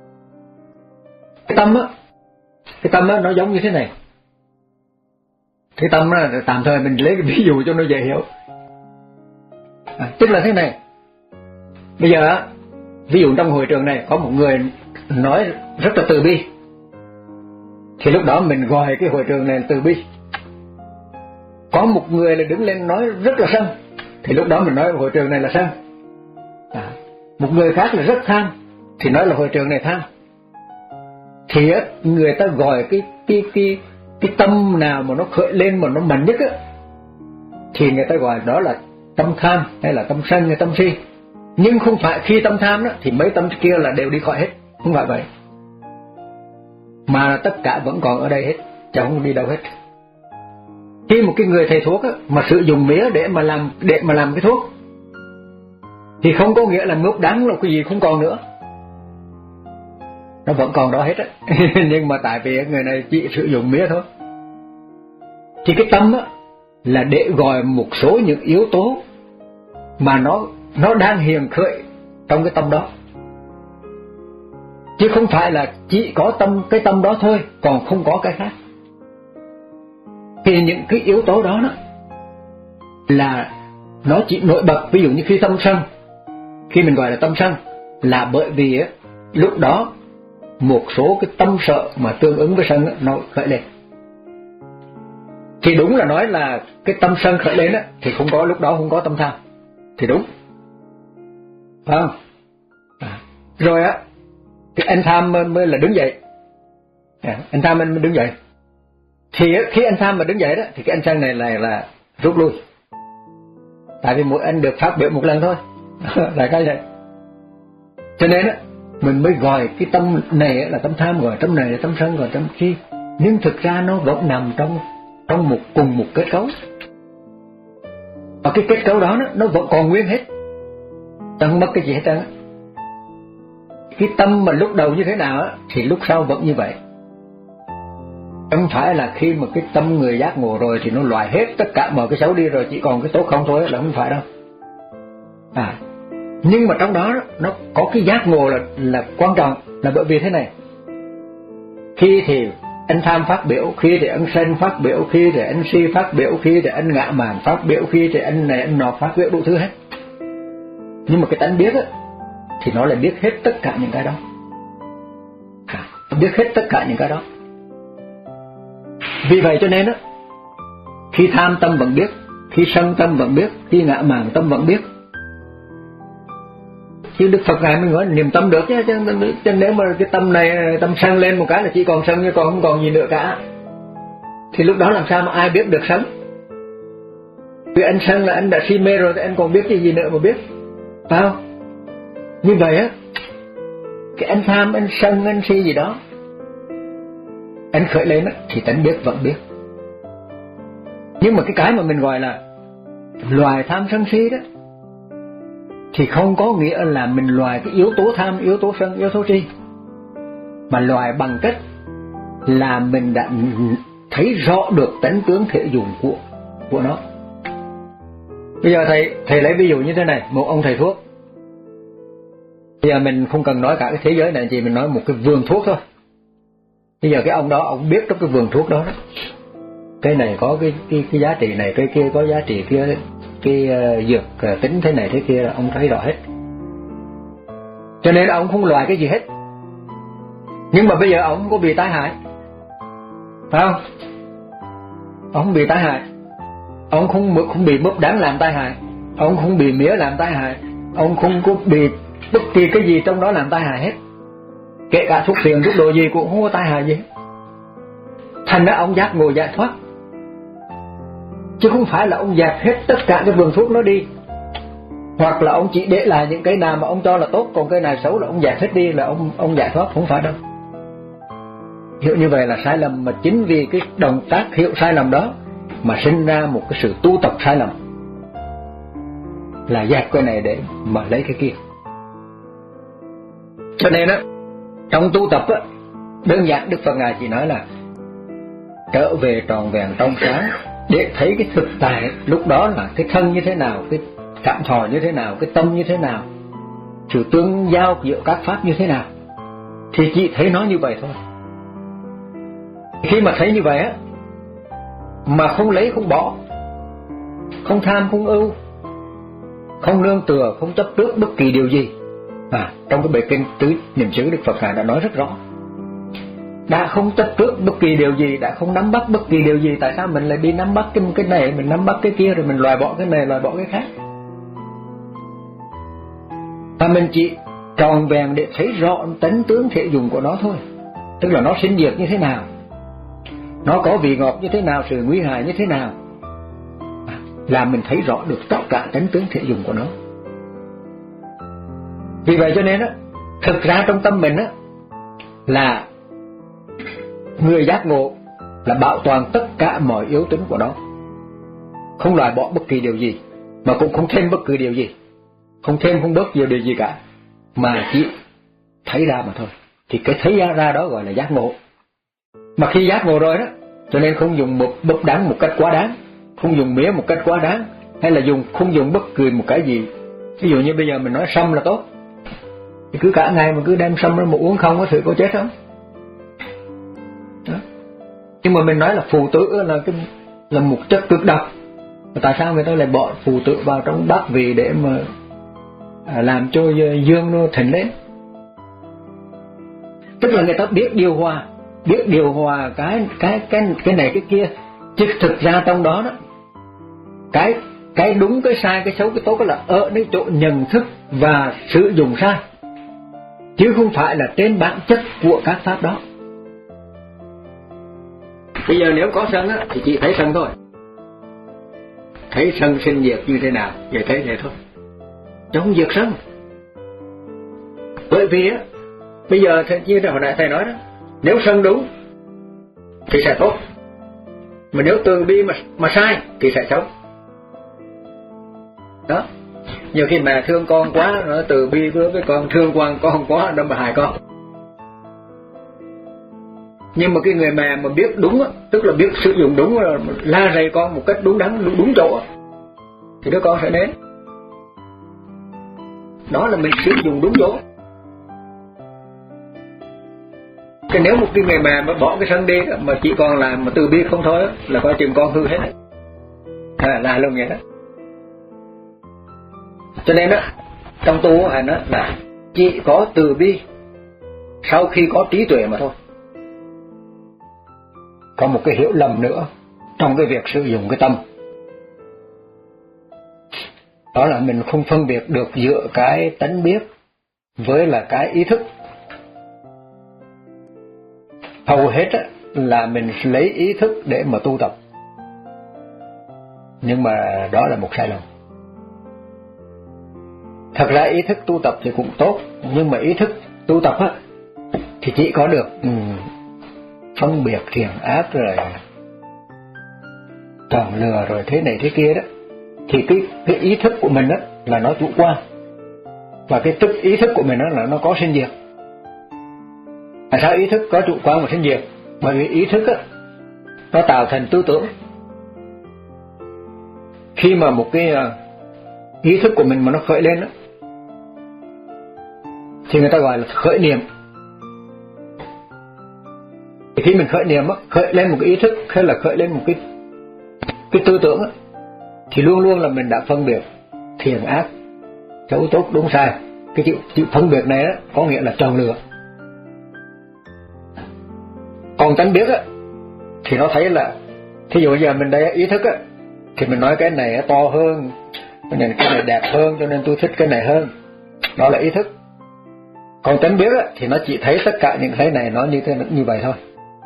Cái tâm á, cái tâm á nó giống như thế này. Cái tâm đó, tạm thời mình lấy cái ví dụ cho nó dễ hiểu. À, tức là thế này. Bây giờ ví dụ trong hội trường này có một người nói rất là từ bi, thì lúc đó mình gọi cái hội trường này là từ bi. Có một người là đứng lên nói rất là sân, thì lúc đó mình nói hội trường này là sân. À, một người khác là rất tham, thì nói là hội trường này tham. Thì người ta gọi cái cái cái cái tâm nào mà nó khởi lên mà nó mạnh nhất á, thì người ta gọi đó là tâm tham hay là tâm sân hay tâm si. Nhưng không phải khi tâm tham đó thì mấy tâm kia là đều đi khỏi hết, không phải vậy, mà tất cả vẫn còn ở đây hết, chẳng không đi đâu hết. Khi một cái người thầy thuốc á, mà sử dụng mía để mà làm để mà làm cái thuốc, thì không có nghĩa là mướp đắng là cái gì không còn nữa, nó vẫn còn đó hết á. Nhưng mà tại vì người này chỉ sử dụng mía thôi. Thì cái tâm á là để gọi một số những yếu tố mà nó nó đang hiện khởi trong cái tâm đó, chứ không phải là chỉ có tâm cái tâm đó thôi, còn không có cái khác. Thì những cái yếu tố đó, đó là nó chỉ nổi bật. Ví dụ như khi tâm sân, khi mình gọi là tâm sân là bởi vì á, lúc đó một số cái tâm sợ mà tương ứng với sân á, nó khởi lên. Thì đúng là nói là cái tâm sân khởi lên á, thì không có, lúc đó không có tâm tham, thì đúng, phải không? À, rồi á, thì anh tham mới là đứng dậy. À, anh tham anh mới đứng dậy. Thì á, khi anh tham mà đứng dậy đó, thì cái anh sân này là là rút lui. Tại vì mỗi anh được phát biểu một lần thôi, là cái vậy. Cho nên á, mình mới gọi cái tâm này là tâm tham, gọi tâm này là tâm sân, gọi tâm si. Nhưng thực ra nó vẫn nằm trong trong một cùng một kết cấu. Và cái kết cấu đó nó vẫn còn nguyên hết, chẳng mất cái gì hết trơn. Cái tâm mà lúc đầu như thế nào á, thì lúc sau vẫn như vậy. Không phải là khi mà cái tâm người giác ngộ rồi thì nó loại hết tất cả mọi cái xấu đi rồi chỉ còn cái tốt không thôi, là không phải đâu. À, nhưng mà trong đó nó có cái giác ngộ là là quan trọng, là bởi vì thế này. Khi thì anh tham phát biểu, khi thì anh sân phát biểu, khi thì anh si phát biểu, khi thì anh ngạ mạn phát biểu, khi thì anh này anh nọ phát biểu, đủ thứ hết. Nhưng mà cái tánh biết á, thì nó lại biết hết tất cả những cái đó. À, biết hết tất cả những cái đó. Vì vậy cho nên á, khi tham tâm vẫn biết, khi sân tâm vẫn biết, khi ngạ mạn tâm vẫn biết. Chứ Đức Phật Ngài mới nói niệm tâm được chứ, chứ, chứ nếu mà cái tâm này tâm sân lên một cái là chỉ còn sân chứ còn không còn gì nữa cả, thì lúc đó làm sao mà ai biết được sân? Vì anh sân là anh đã si mê rồi thì anh còn biết cái gì nữa mà biết, phải không? Như vậy á, cái anh tham, anh sân, anh si gì đó, anh khởi lên á, thì tánh biết vẫn biết. Nhưng mà cái cái mà mình gọi là loài tham sân si đó, thì không có nghĩa là mình loài cái yếu tố tham, yếu tố sân, yếu tố si, mà loài bằng cách là mình đã thấy rõ được tánh tướng thể dụng của của nó. Bây giờ thầy thầy lấy ví dụ như thế này, một ông thầy thuốc. Bây giờ mình không cần nói cả cái thế giới này, chỉ mình nói một cái vườn thuốc thôi. Bây giờ cái ông đó, ông biết trong cái vườn thuốc đó, đó cái này có cái cái cái giá trị này, cái kia có giá trị kia, cái uh, dược uh, tính thế này thế kia, ông thấy rõ hết. Cho nên ông không loại cái gì hết. Nhưng mà bây giờ ông không có bị tai hại, phải không? Ông không bị tai hại, ông không không bị mướp đắng làm tai hại, ông không bị mía làm tai hại, ông không có bị bất kỳ cái gì trong đó làm tai hại hết. Kể cả thuốc phiện, thuốc đồ gì cũng không có tai hại gì. Thành ra ông giác ngộ giải thoát, chứ không phải là ông dẹp hết tất cả cái vườn thuốc nó đi, hoặc là ông chỉ để lại những cái nào mà ông cho là tốt, còn cái nào xấu là ông dẹp hết đi là ông ông giải thoát, không phải đâu. Hiểu như vậy là sai lầm, mà chính vì cái động tác hiểu sai lầm đó mà sinh ra một cái sự tu tập sai lầm, là dẹp cái này để mà lấy cái kia. Cho nên á, trong tu tập á, đơn giản Đức Phật Ngài chỉ nói là trở về tròn vẹn trong sáng, để thấy cái thực tại lúc đó là cái thân như thế nào, cái cảm thọ như thế nào, cái tâm như thế nào, sự tương giao giữa các pháp như thế nào, thì chỉ thấy nó như vậy thôi. Khi mà thấy như vậy á, mà không lấy không bỏ, không tham không ưu, không nương tựa, không chấp trước bất kỳ điều gì. À, trong cái bài kinh tứ niệm xứ, Đức Phật Ngài đã nói rất rõ, đã không chấp trước bất kỳ điều gì, đã không nắm bắt bất kỳ điều gì, tại sao mình lại đi nắm bắt cái, cái này, mình nắm bắt cái kia, rồi mình loại bỏ cái này, loại bỏ cái khác? Và mình chỉ tròn vẹn để thấy rõ tánh tướng thể dụng của nó thôi. Tức là nó sinh diệt như thế nào, nó có vị ngọt như thế nào, sự nguy hại như thế nào, là mình thấy rõ được tất cả tánh tướng thể dụng của nó. Vì vậy cho nên á, thực ra trong tâm mình á, là người giác ngộ là bảo toàn tất cả mọi yếu tính của nó, không loại bỏ bất kỳ điều gì, mà cũng không thêm bất cứ điều gì, không thêm không bớt nhiều điều gì cả, mà chỉ thấy ra mà thôi. Thì cái thấy ra đó gọi là giác ngộ. Mà khi giác ngộ rồi đó, cho nên không dùng một bốc đáng một cách quá đáng, không dùng mía một cách quá đáng, hay là dùng không dùng bất cứ một cái gì. Ví dụ như bây giờ mình nói sâm là tốt, thì cứ cả ngày mà cứ đem sâm ra một uống không có thử có chết không? Đó. Nhưng mà mình nói là phù tử là cái là một chất cực độc, tại sao người ta lại bỏ phù tử vào trong bát vị để mà làm cho dương nó thịnh lên? Tức là người ta biết điều hòa, biết điều hòa cái cái cái cái này cái kia, chứ thực ra trong đó đó, cái cái đúng cái sai, cái xấu cái tốt là ở nơi chỗ nhận thức và sử dụng sai, chứ không phải là trên bản chất của các pháp đó. Bây giờ nếu có sân á, thì chỉ thấy sân thôi, thấy sân sinh diệt như thế nào, vậy thấy vậy thôi, chứ không diệt sân. Bởi vì á, bây giờ như hồi nãy thầy nói đó, nếu sân đúng thì sẽ tốt, mà nếu từ bi mà mà sai thì sẽ xấu. Đó, nhiều khi mẹ thương con quá, nó từ bi với cái con, thương con con quá đâm vào hại con. Nhưng mà cái người mẹ mà biết đúng á, tức là biết sử dụng đúng, là la rầy con một cách đúng đắn, đúng, đúng chỗ, thì đứa con sẽ đến. Đó là mình sử dụng đúng chỗ. Cái nếu một cái người mẹ mà bỏ cái sân đi mà chỉ còn làm mà từ bi không thôi, là coi chừng con hư hết. À, là luôn vậy đó. Cho nên đó, trong tu hành đó là chỉ có từ bi sau khi có trí tuệ mà thôi. Có một cái hiểu lầm nữa trong cái việc sử dụng cái tâm, đó là mình không phân biệt được giữa cái tánh biết với là cái ý thức. Hầu hết á, là mình lấy ý thức để mà tu tập, nhưng mà đó là một sai lầm. Thật ra ý thức tu tập thì cũng tốt, nhưng mà ý thức tu tập á, thì chỉ có được um, phân biệt thiện ác rồi chọn lừa rồi thế này thế kia đó, thì cái, cái ý thức của mình đó là nó chủ quan, và cái tức ý thức của mình đó là nó có sinh diệt. Tại sao ý thức có chủ quan và sinh diệt? Bởi vì ý thức á, nó tạo thành tư tưởng. Khi mà một cái uh, ý thức của mình mà nó khởi lên đó, thì người ta gọi là khởi niệm. Thì khi mình khởi niệm á, khởi lên một cái ý thức hay là khởi lên một cái cái tư tưởng á, thì luôn luôn là mình đã phân biệt thiện ác, xấu tốt đúng sai. Cái chữ, chữ phân biệt này đó có nghĩa là chọn lựa. Còn tánh biết á, thì nó thấy là, thí dụ giờ mình đây ý thức á, thì mình nói cái này to hơn, cái này, cái này đẹp hơn, cho nên tôi thích cái này hơn. Đó là ý thức. Còn tánh biết á, thì nó chỉ thấy tất cả những cái này nó như thế như vậy thôi.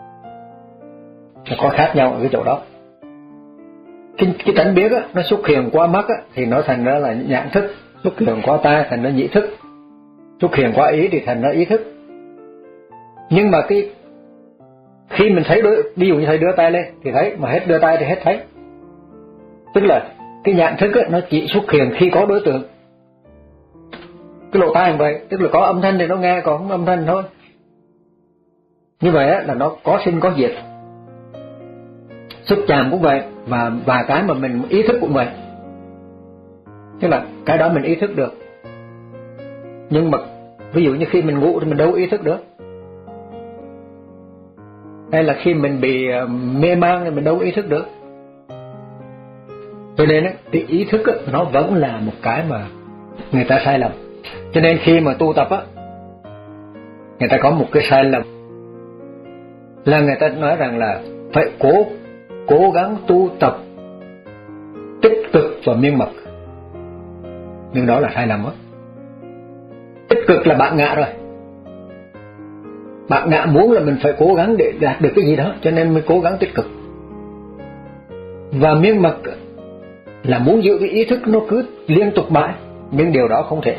Nó có khác nhau ở cái chỗ đó. Cái, cái tánh biết á, nó xuất hiện qua mắt á, thì nó thành ra là nhãn thức, xuất hiện qua tai thành ra nhĩ thức, xuất hiện qua ý thì thành ra ý thức. Nhưng mà cái khi mình thấy đối, ví dụ như thầy đưa tay lên thì thấy, mà hết đưa tay thì hết thấy. Tức là cái nhãn thức á, nó chỉ xuất hiện khi có đối tượng. Cái lỗ tai như vậy, tức là có âm thanh thì nó nghe, còn không âm thanh thôi. Như vậy á, là nó có sinh có diệt. Xúc chạm cũng vậy, và và cái mà mình ý thức cũng vậy. Tức là cái đó mình ý thức được. Nhưng mà ví dụ như khi mình ngủ thì mình đâu ý thức được. Hay là khi mình bị mê man thì mình đâu ý thức được. Cho nên á, cái ý thức á, nó vẫn là một cái mà người ta sai lầm. Cho nên khi mà tu tập á, người ta có một cái sai lầm là người ta nói rằng là phải cố cố gắng tu tập tích cực và miên mật. Nhưng đó là sai lầm á. Tích cực là bạn ngạ rồi. Bạn ngạ muốn là mình phải cố gắng để đạt được cái gì đó, cho nên mới cố gắng tích cực. Và miên mật là muốn giữ cái ý thức nó cứ liên tục mãi, nhưng điều đó không thể.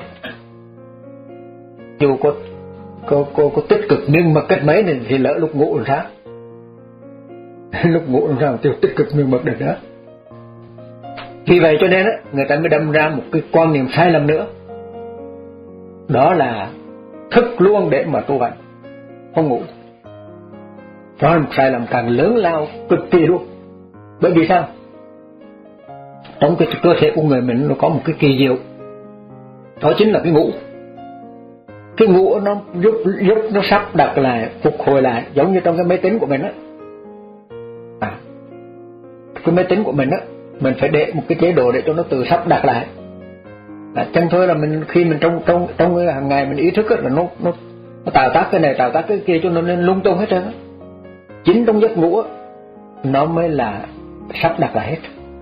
Dù có có có, có tích cực miên mật cách mấy này thì lỡ lúc ngủ làm sao? Lúc ngủ làm sao tiêu tích cực miên mật được đó. Vì vậy cho nên á, người ta mới đâm ra một cái quan niệm sai lầm nữa. Đó là thức luôn để mà tu hành, không ngủ. Đó là một sai lầm càng lớn lao cực kỳ luôn. Bởi vì sao? Trong cái cơ thể của người mình nó có một cái kỳ diệu, đó chính là cái ngủ. Cái ngủ nó giúp giúp nó sắp đặt lại, phục hồi lại, giống như trong cái máy tính của mình á. À, cái máy tính của mình á, mình phải để một cái chế độ để cho nó tự sắp đặt lại. À, chẳng thôi là mình khi mình trong trong trong cái hàng ngày mình ý thức á, là nó nó nó tạo tác cái này tạo tác cái kia cho nó nên lung tung hết trơn á. Chính trong giấc ngủ á, nó mới là sắp đặt lại hết.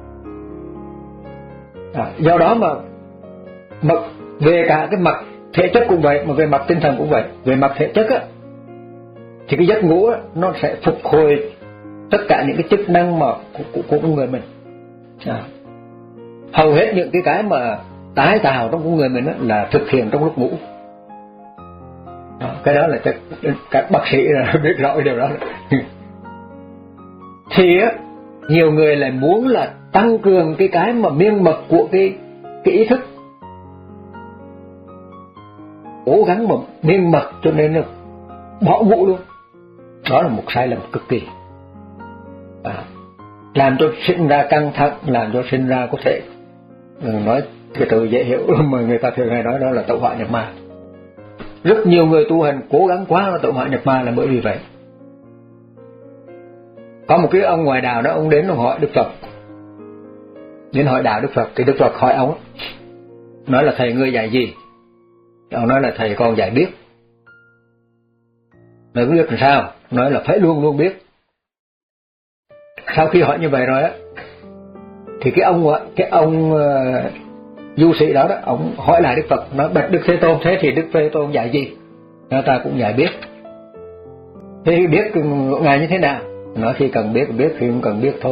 À, do đó mà, mà về cả cái mặt thể chất cũng vậy, mà về mặt tinh thần cũng vậy. Về mặt thể chất á, thì cái giấc ngủ á, nó sẽ phục hồi tất cả những cái chức năng mà của, của, của con người mình. À, hầu hết những cái cái mà tái tạo trong con người mình á, là thực hiện trong lúc ngủ. À, cái đó là các, các bác sĩ là biết rõ cái điều đó. Thì á, nhiều người lại muốn là tăng cường cái cái mà miên mật của cái cái ý thức, cố gắng mà miên mật cho nên là bỏ ngủ luôn. Đó là một sai lầm cực kỳ. À, làm cho sinh ra căng thẳng, làm cho sinh ra có thể nói cái từ dễ hiểu mà người ta thường hay nói đó là tẩu hỏa nhập ma. Rất nhiều người tu hành cố gắng quá là tẩu hỏa nhập ma là bởi vì vậy. Có một cái ông ngoài đạo đó, ông đến ông hỏi Đức Phật, đến hỏi đạo Đức Phật, thì Đức Phật hỏi ông, nói là thầy ngươi dạy gì? Ông nói là thầy con dạy biết. Nói biết làm sao? Nói là phải luôn luôn biết. Sau khi hỏi như vậy rồi á, thì cái ông cái ông uh, du sĩ đó đó, ông hỏi lại Đức Phật, nói bạch Đức Thế Tôn, thế thì Đức Thế Tôn dạy gì? Nói ta cũng dạy biết. Thế biết ngài như thế nào? Nói khi cần biết biết, khi không cần biết thôi.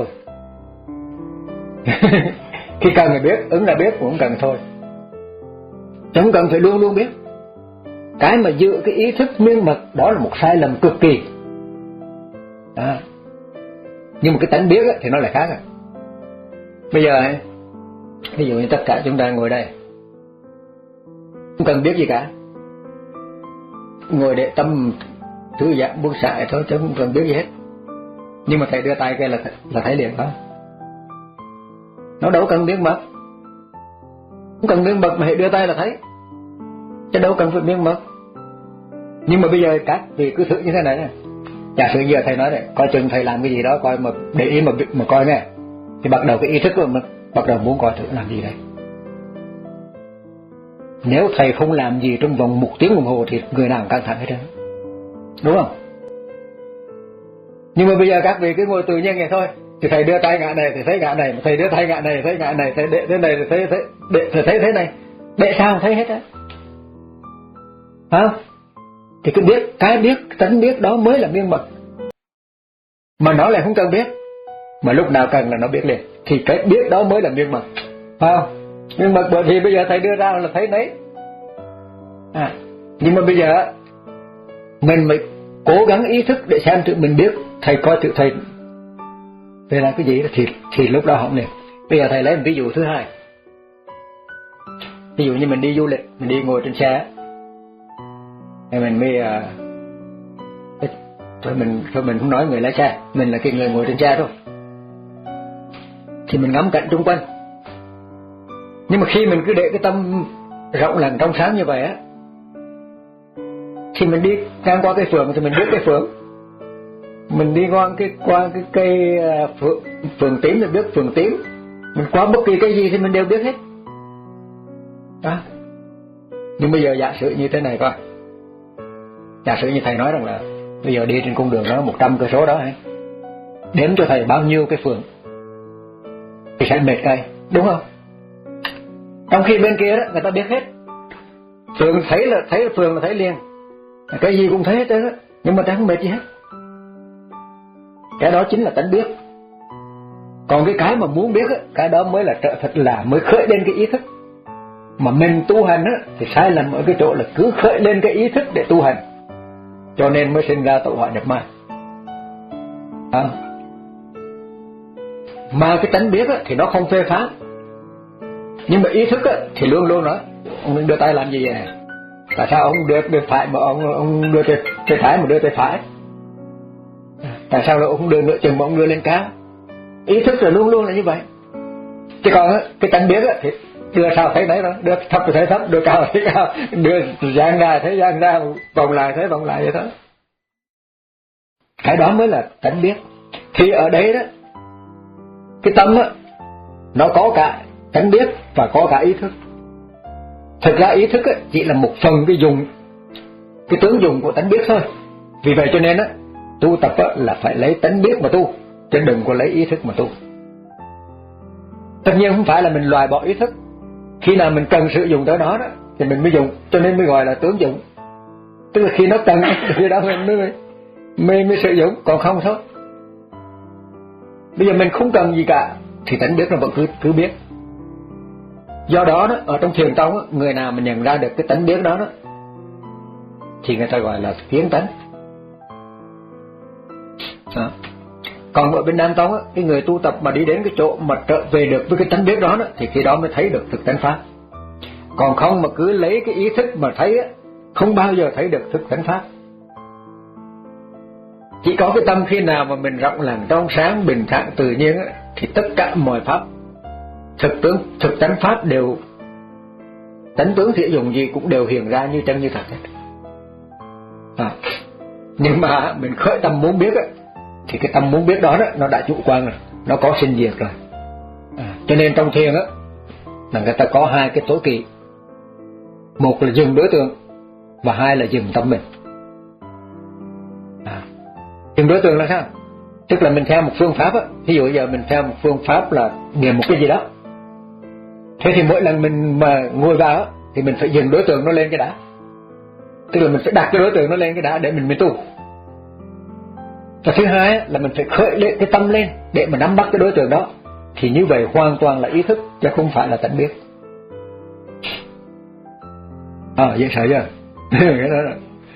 Khi cần thì biết, ứng là biết, cũng cần thôi. Chẳng cần phải luôn luôn biết. Cái mà giữ cái ý thức miên mật đó là một sai lầm cực kỳ. À, nhưng mà cái tánh biết thì nó lại khác à. Bây giờ ví dụ như tất cả chúng ta ngồi đây, không cần biết gì cả, ngồi để tâm thư giãn buông xả thôi, chứ không cần biết gì hết. Nhưng mà thầy đưa tay cái là là thấy liền đó. Nó đâu cần miên mật, không cần miên mật mà thầy đưa tay là thấy, chứ đâu cần phải miên mật. Nhưng mà bây giờ các vị cứ thử như thế này nè. Giả sử giờ thầy nói này, coi chừng thầy làm cái gì đó, coi mà để ý mà mà coi nè, thì bắt đầu cái ý thức của mình bắt đầu muốn coi thử làm gì đây. Nếu thầy không làm gì trong vòng một tiếng đồng hồ thì người nào cũng căng thẳng hết trơn, đúng không? Nhưng mà bây giờ các vị cứ ngồi tự nhiên vậy thôi, thì thầy đưa tay ngã này thì thấy ngã này, thầy đưa tay ngã này thấy ngã này, thầy để thế này thì thấy thấy để thì thấy thế này, để sao không thấy hết á, hả? Thì cái biết, cái biết, tánh biết đó mới là miên mật. Mà nó lại không cần biết, mà lúc nào cần là nó biết liền, thì cái biết đó mới là miên mật, phải không? Miên mật bởi vì bây giờ thầy đưa ra là thấy đấy. À, nhưng mà bây giờ mình mới cố gắng ý thức để xem tự mình biết, thầy coi tự thầy về là cái gì đó, thì thì lúc đó không liền. Bây giờ thầy lấy một ví dụ thứ hai. Ví dụ như mình đi du lịch, mình đi ngồi trên xe, thì mình mới uh, thôi mình thôi mình không nói người lái xe, mình là cái người ngồi trên xe thôi, thì mình ngắm cảnh xung quanh. Nhưng mà khi mình cứ để cái tâm rộng lặng trong sáng như vậy á, thì mình đi ngang qua cái phường thì mình biết cái phường, mình đi ngang cái qua cái cây phượng, phượng tím thì biết phượng tím, Mình qua bất kỳ cái gì thì mình đều biết hết đó. Nhưng bây giờ giả sử như thế này coi, giả sử như thầy nói rằng là bây giờ đi trên cung đường đó một trăm cây số đó ấy, đếm cho thầy bao nhiêu cái phường thì sẽ mệt cây, đúng không? Trong khi bên kia đó người ta biết hết, phường thấy là thấy là phường là thấy liền, cái gì cũng thấy hết đó, nhưng mà ta không mệt gì hết. Cái đó chính là tánh biết. Còn cái cái mà muốn biết á, cái đó mới là trợ thật, là mới khởi lên cái ý thức. Mà mình tu hành á thì sai lầm ở cái chỗ là cứ khởi lên cái ý thức để tu hành, cho nên mới sinh ra tẩu hỏa nhập ma. À. Mà cái tánh biết á thì nó không phê phán, nhưng mà ý thức á thì luôn luôn nói ông đưa tay làm gì vậy này? Tại sao ông đưa tay phải mà ông ông đưa tay, tay phải mà đưa tay phải? Tại sao là ông đưa nửa chừng mà ông đưa lên cao? Ý thức là luôn luôn là như vậy. Chứ còn á, cái tánh biết á thì đưa sao thấy đấy đó, đưa thấp thì thấy thấp, đưa cao thì thấy cao, đưa dang ra thấy dang ra, vòng lại thấy vòng lại vậy đó. Cái đó mới là tánh biết. Thì ở đây đó, cái tâm á nó có cả tánh biết và có cả ý thức. Thực ra ý thức á chỉ là một phần cái dùng, cái tướng dùng của tánh biết thôi. Vì vậy cho nên á, tu tập á là phải lấy tánh biết mà tu, chứ đừng có lấy ý thức mà tu. Tất nhiên không phải là mình loại bỏ ý thức, khi nào mình cần sử dụng tới đó đó thì mình mới dùng, cho nên mới gọi là tướng dụng. Tức là khi nó cần thì đó mình mới, mới, mới sử dụng, còn không thôi. Bây giờ mình không cần gì cả thì tánh biết nó vẫn cứ, cứ biết. Do đó, đó ở trong thiền tông đó, người nào mà nhận ra được cái tánh biết đó, đó thì người ta gọi là kiến tánh đó. Còn ở bên Nam tông á, cái người tu tập mà đi đến cái chỗ mà trở về được với cái tánh biết đó, đó thì khi đó mới thấy được thực tánh pháp. Còn không mà cứ lấy cái ý thức mà thấy á, không bao giờ thấy được thực tánh pháp. Chỉ có cái tâm khi nào mà mình rộng lặng trong sáng bình thản tự nhiên á, thì tất cả mọi pháp thực tướng thực tánh pháp đều, tánh tướng thì dùng gì cũng đều hiện ra như chân như thật hết. À. Nhưng mà mình khởi tâm muốn biết á, thì cái tâm muốn biết đó, đó nó đã chủ quan rồi, nó có sinh diệt rồi. À. Cho nên trong thiền á là người ta có hai cái tối kỵ, một là dừng đối tượng và hai là dừng tâm mình. À. Dừng đối tượng là sao? Tức là mình theo một phương pháp á, ví dụ giờ mình theo một phương pháp là niệm một cái gì đó, thế thì mỗi lần mình mà ngồi vào á, thì mình phải dừng đối tượng nó lên cái đã. Tức là mình phải đặt cái đối tượng nó lên cái đã để mình mới tu. Và thứ hai là mình phải khởi lên cái tâm lên để mà nắm bắt cái đối tượng đó. Thì như vậy hoàn toàn là ý thức, chứ không phải là tánh biết. À, dễ sợ chưa? Cái đó là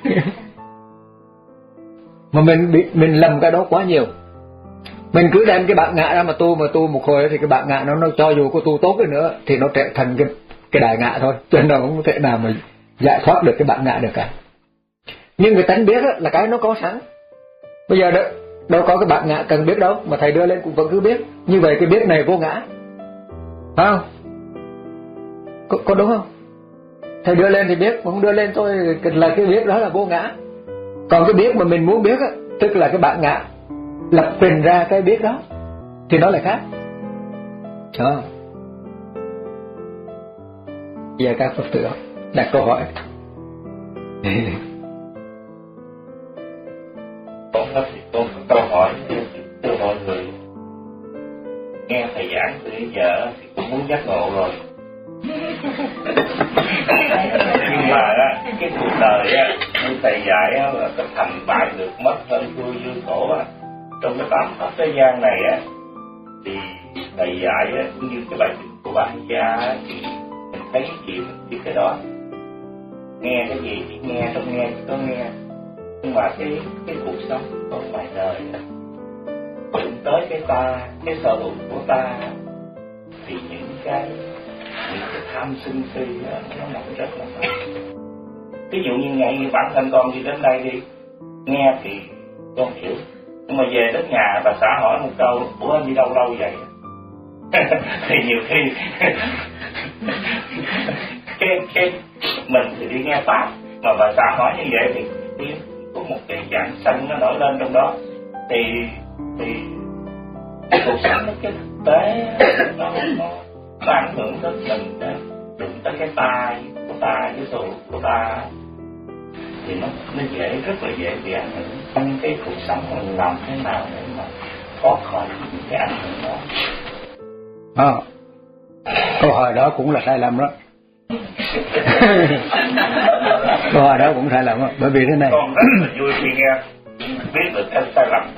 mà mình bị mình lầm cái đó quá nhiều. Mình cứ đem cái bản ngã ra mà tu, mà tu một hồi thì cái bản ngã nó, nó cho dù có tu tốt đi nữa thì nó trở thành cái, cái đại ngã thôi, cho nên nó không thể nào mà giải thoát được cái bản ngã được cả. Nhưng người tánh biết là cái nó có sẵn. Bây giờ đó, đâu có cái bản ngã cần biết đâu, mà thầy đưa lên cũng vẫn cứ biết. Như vậy cái biết này vô ngã, phải không? Có, có đúng không? Thầy đưa lên thì biết, mà không đưa lên thôi là cái biết đó là vô ngã. Còn cái biết mà mình muốn biết á, tức là cái bản ngã lập trình ra cái biết đó, thì nó lại khác. Đó. Giờ các Phật tử đặt câu hỏi. Con có thì con có câu hỏi từ mọi người nghe thầy giảng từ bây giờ thì cũng muốn giác ngộ rồi. Nhưng mà á, cái cuộc đời á, như thầy dạy á, là cái thành bại được mất hơn thua vui khổ á, trong cái tám pháp thế gian này á, thì thầy dạy á, cũng như cái bài kinh của bà Gia á, thì mình thấy cái gì mình biết cái đó, nghe cái gì thì nghe, không nghe thì có nghe. Nhưng mà cái cái cuộc sống ở ngoài đời á, đụng tới cái ta, cái sở hữu của ta, thì những cái những cái tham sân si đó, nó nằm rất là mạnh. Ví dụ như ngày bản thân con đi đến đây đi, nghe thì con hiểu, nhưng mà về đến nhà bà xã hỏi một câu, ủa anh đi đâu lâu vậy? Thì nhiều khi cái cái mình thì đi nghe pháp, mà bà xã hỏi như vậy thì có một cái dạng sân nó nổi lên trong đó, thì thì cuộc sống nó cái thực tế nó nó nó ảnh hưởng tới mình, đụng tới cái tai của ta, cái ruột của ta thì nó nó dễ, rất là dễ bị ảnh hưởng. Trong cái cuộc sống mình làm thế nào để mà thoát khỏi những cái ảnh hưởng đó? À, câu hỏi đó cũng là sai lầm đó. Câu hỏi đó cũng sai lầm đó, bởi vì thế này. Con rất là vui khi nghe biết được cái sai lầm.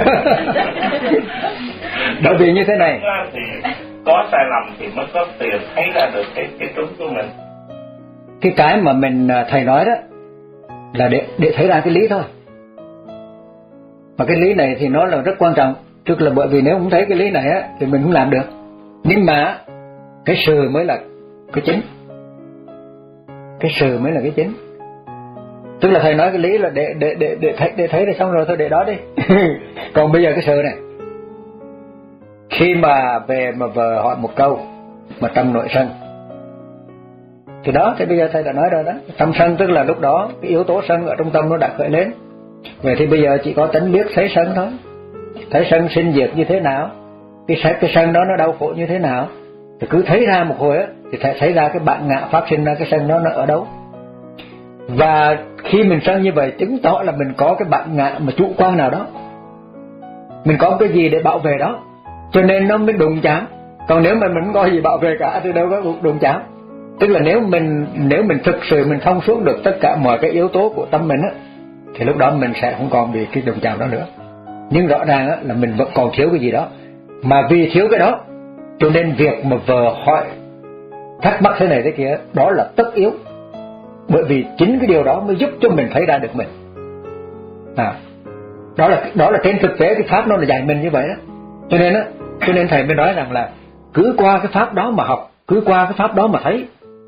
Bởi vì như thế này. Thì có sai lầm thì mới có tiền thấy ra được cái cái trúng của mình. Cái cái mà mình thầy nói đó là để để thấy ra cái lý thôi. Mà cái lý này thì nó là rất quan trọng, tức là bởi vì nếu không thấy cái lý này á thì mình không làm được. Nhưng mà cái sự mới là cái chính. Cái sự mới là cái chính. Tức là thầy nói cái lý là để để để để thấy để thấy rồi xong rồi thôi, để đó đi. Còn bây giờ cái sự này, khi mà về mà vợ hỏi một câu mà tâm nội sân, thì đó, thì bây giờ thầy đã nói rồi đó, tâm sân tức là lúc đó cái yếu tố sân ở trong tâm nó đã khởi lên. Vậy thì bây giờ chỉ có tánh biết thấy sân thôi, thấy sân sinh diệt như thế nào, cái cái sân đó nó đau khổ như thế nào, thì cứ thấy ra một hồi á thì thầy thấy ra cái bản ngã phát sinh ra cái sân đó nó ở đâu. Và khi mình sân như vậy chứng tỏ là mình có cái bản ngã mà chủ quan nào đó, mình có cái gì để bảo vệ đó, cho nên nó mới đụng chạm. Còn nếu mà mình không có gì bảo vệ cả thì đâu có đụng chạm. Tức là nếu mình nếu mình thực sự mình thông suốt được tất cả mọi cái yếu tố của tâm mình á, thì lúc đó mình sẽ không còn bị cái đụng chạm đó nữa. Nhưng rõ ràng á là mình vẫn còn thiếu cái gì đó, mà vì thiếu cái đó cho nên việc mà vợ hỏi thắc mắc thế này thế kia đó là tất yếu. Bởi vì chính cái điều đó mới giúp cho mình thấy ra được mình. À, đó là đó là trên thực tế cái pháp nó là dạy mình như vậy đó. Cho nên á, cho nên thầy mới nói rằng là cứ qua cái pháp đó mà học, cứ qua cái pháp đó mà thấy.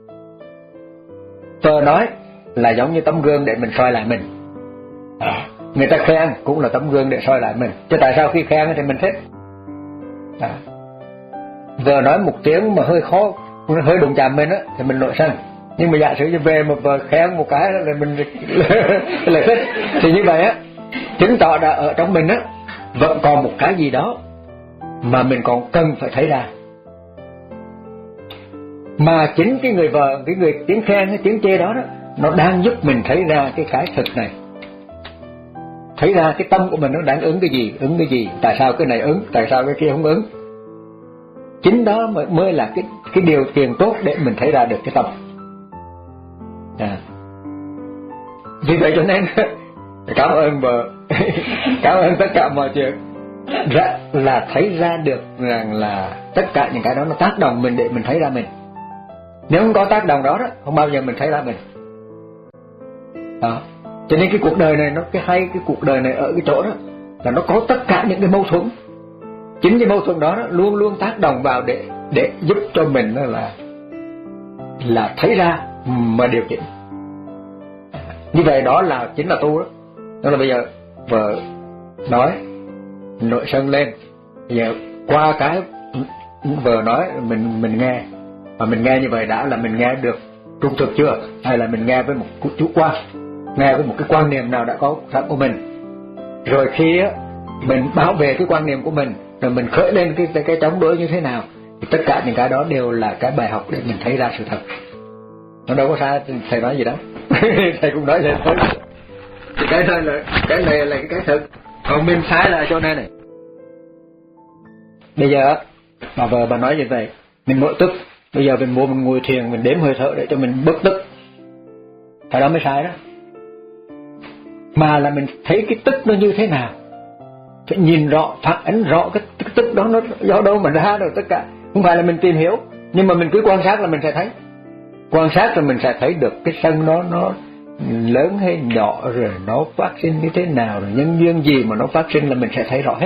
Tôi nói là giống như tấm gương để mình soi lại mình. À, người ta khen cũng là tấm gương để soi lại mình. Chứ tại sao khi khen thì mình thích? À, vừa nói một tiếng mà hơi khó, hơi đụng chạm mình á thì mình nổi sân. Nhưng mà giả sử như về mà vợ khen một cái là mình lại thích, thì như vậy á chứng tỏ là ở trong mình á vẫn còn một cái gì đó mà mình còn cần phải thấy ra. Mà chính cái người vợ, cái người tiếng khen, cái tiếng chê đó đó, nó đang giúp mình thấy ra cái cái thực này, thấy ra cái tâm của mình nó đang ứng cái gì, ứng cái gì, tại sao cái này ứng, tại sao cái kia không ứng. Chính đó mới, mới là cái cái điều kiện tốt để mình thấy ra được cái tâm. À. Vì vậy cho nên cảm ơn vợ, cảm ơn tất cả mọi chuyện, ra là thấy ra được rằng là tất cả những cái đó nó tác động mình để mình thấy ra mình. Nếu không có tác động đó đó, không bao giờ mình thấy ra mình. Đó. Cho nên cái cuộc đời này nó cái hay, cái cuộc đời này ở cái chỗ đó là nó có tất cả những cái mâu thuẫn. Chính cái mâu thuẫn đó, đó luôn luôn tác động vào để để giúp cho mình là là thấy ra mà điều chỉnh. Như vậy đó là chính là tu đó. Đó là bây giờ vợ nói nội sân lên, bây giờ qua cái vợ nói mình mình nghe, và mình nghe như vậy đã là mình nghe được trung thực chưa, hay là mình nghe với một chủ quan, nghe với một cái quan niệm nào đã có sẵn của mình. Rồi khi á mình bảo vệ cái quan niệm của mình, rồi mình khởi lên cái cái, cái chống đối như thế nào, thì tất cả những cái đó đều là cái bài học để mình thấy ra sự thật. Nó đâu có sai, thầy nói gì đó. Thầy cũng nói vậy thôi. Thì cái này là cái này là cái thực, còn mình sai là chỗ này này. Bây giờ bà vợ bà nói như vậy, mình mỗi tức, bây giờ mình mua mình ngồi thiền mình đếm hơi thở để cho mình bớt tức, cái đó mới sai đó. Mà là mình thấy cái tức nó như thế nào, phải nhìn rõ, phản ánh rõ cái, cái tức đó nó do đâu mà ra rồi tất cả. Không phải là mình tìm hiểu, nhưng mà mình cứ quan sát là mình sẽ thấy. Quan sát rồi mình sẽ thấy được cái sân nó nó lớn hay nhỏ, rồi nó phát sinh như thế nào, rồi nhân duyên gì mà nó phát sinh là mình sẽ thấy rõ hết.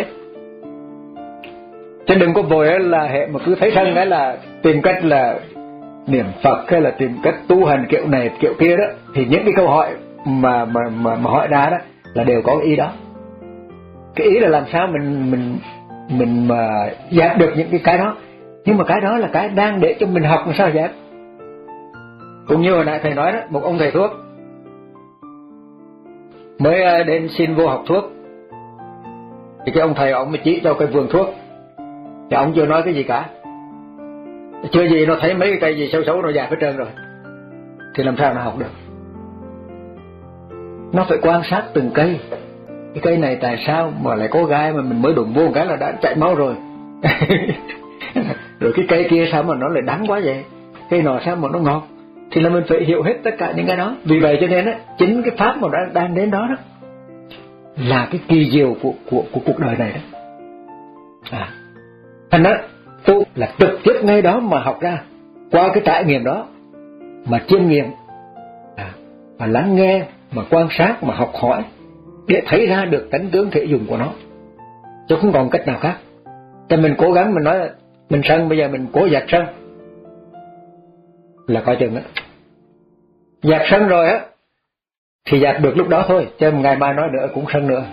Chứ đừng có vội là hệ mà cứ thấy sân cái là tìm cách là niệm Phật hay là tìm cách tu hành kiểu này kiểu kia đó, thì những cái câu hỏi mà mà mà, mà hỏi ra đó là đều có ý đó. Cái ý là làm sao mình mình mình mà dẹp được những cái cái đó. Nhưng mà cái đó là cái đang để cho mình học làm sao dẹp. Cũng như hồi nãy thầy nói đó, một ông thầy thuốc mới đến xin vô học thuốc, thì cái ông thầy ông mới chỉ cho cái vườn thuốc, Thì ông chưa nói cái gì cả, chưa gì nó thấy mấy cái cây gì xấu xấu nó dạt hết trơn rồi, thì làm sao nó học được? Nó phải quan sát từng cây. Cái cây này tại sao mà lại có gai, mà mình mới đụng vô một cái là đã chạy máu rồi. Rồi cái cây kia sao mà nó lại đắng quá vậy, cây nọ sao mà nó ngọt. Thì là mình phải hiểu hết tất cả những cái đó. Vì vậy cho nên á, chính cái pháp mà đang, đang đến đó đó là cái kỳ diệu của, của, của cuộc đời này đó. À, thành đó tu là trực tiếp ngay đó mà học ra, qua cái trải nghiệm đó mà chiêm nghiệm, à, mà lắng nghe, mà quan sát, mà học hỏi để thấy ra được tánh tướng thể dụng của nó, chứ không còn cách nào khác. Thì mình cố gắng mình nói là mình sân, bây giờ mình cố dạt sân là coi chừng á, dạt sân rồi á thì dạt được lúc đó thôi, chứ ngày mai nói nữa cũng sân nữa.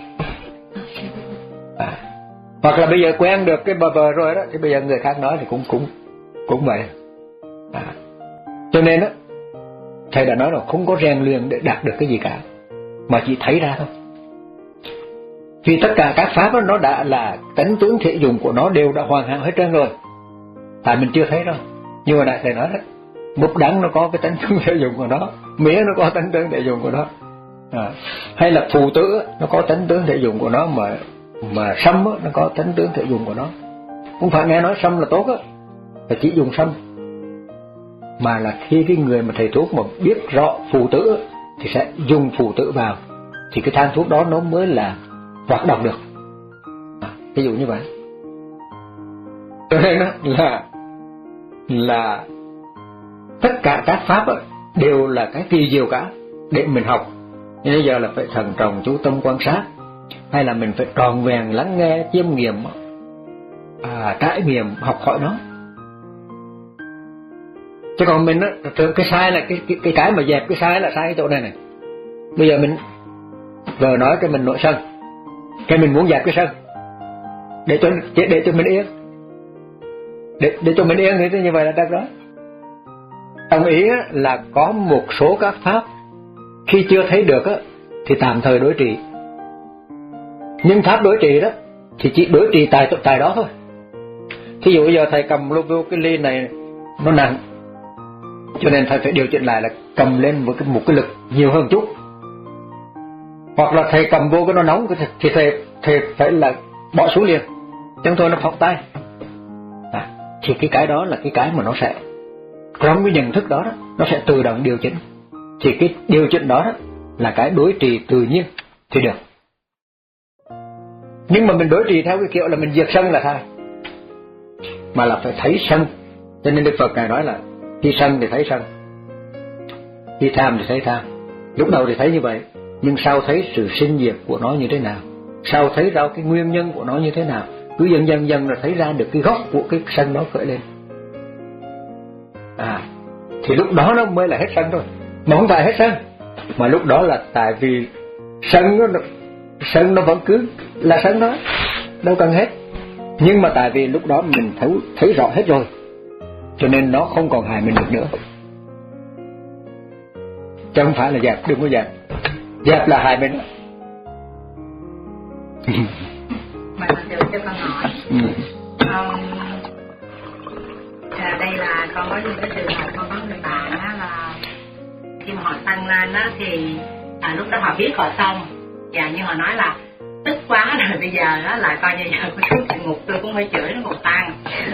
À, hoặc là bây giờ quen được cái bờ bờ rồi đó, thì bây giờ người khác nói thì cũng cũng cũng vậy. À, cho nên á, thầy đã nói là không có rèn luyện để đạt được cái gì cả, mà chỉ thấy ra thôi. Vì tất cả các pháp đó, nó đã là tánh tướng thể dụng của nó đều đã hoàn hảo hết trơn rồi, tại mình chưa thấy đâu. Nhưng mà đại thầy nói đó, mục đắng nó có cái tánh tướng thể dụng của nó, mía nó có tánh tướng thể dụng của nó, à, hay là phù tử nó có tánh tướng thể dụng của nó, mà mà sâm nó có tánh tướng thể dụng của nó. Không phải nghe nói sâm là tốt á, là chỉ dùng sâm, mà là khi cái người mà thầy thuốc mà biết rõ phù tử thì sẽ dùng phù tử vào, thì cái thang thuốc đó nó mới là hoạt động được. À, ví dụ như vậy. Cho nên đó là là tất cả các pháp đó đều là cái kỳ diệu cả để mình học. Nhưng bây giờ là phải thận trọng chú tâm quan sát, hay là mình phải tròn vẹn lắng nghe, chiêm nghiệm, à, trải nghiệm, học hỏi nó. Chứ còn mình á, cái sai là cái, cái cái cái mà dẹp cái sai là sai cái chỗ này này. Bây giờ mình vừa nói cái mình nội sân, cái mình muốn dẹp cái sân để cho để cho mình yên, để để cho mình yên thì như vậy là được đó. Đồng ý là có một số các pháp khi chưa thấy được á thì tạm thời đối trị, nhưng pháp đối trị đó thì chỉ đối trị tại tại đó thôi. Thí dụ bây giờ thầy cầm vô cái ly này nó nặng, cho nên thầy phải điều chỉnh lại là cầm lên một cái một cái lực nhiều hơn chút. Hoặc là thầy cầm vô cái nó nóng thì thầy thầy phải là bỏ xuống liền, chẳng thôi nó phóng tay. À, thì cái cái đó là cái cái mà nó sẽ trong cái nhận thức đó, đó nó sẽ tự động điều chỉnh. Thì cái điều chỉnh đó, đó là cái đối trị tự nhiên thì được. Nhưng mà mình đối trị theo cái kiểu là mình diệt sân là sai, mà là phải thấy sân. Cho nên Đức Phật Ngài nói là khi sân thì thấy sân, khi tham thì thấy tham. Lúc đầu thì thấy như vậy, nhưng sau thấy sự sinh diệt của nó như thế nào, sau thấy ra cái nguyên nhân của nó như thế nào, cứ dần dần dần là thấy ra được cái gốc của cái sân nó khởi lên. À, thì lúc đó nó mới là hết sân thôi, mà không phải hết sân, mà lúc đó là tại vì sân nó sân nó vẫn cứ là sân đó, đâu cần hết. Nhưng mà tại vì lúc đó mình thấy thấy rõ hết rồi, cho nên nó không còn hại mình được nữa. Chứ không phải là dẹp, đừng có dẹp, dẹp là hại mình. Mà được cho con hỏi. Ừ. Um, à, đây là con có những cái trường hợp con có người bạn á, là khi mà họ tăng lên á thì à, lúc đó họ biết họ xong, và như họ nói là tức quá rồi, bây giờ đó là coi như giờ tôi xuống địa ngục tôi cũng phải chửi nó một tăng.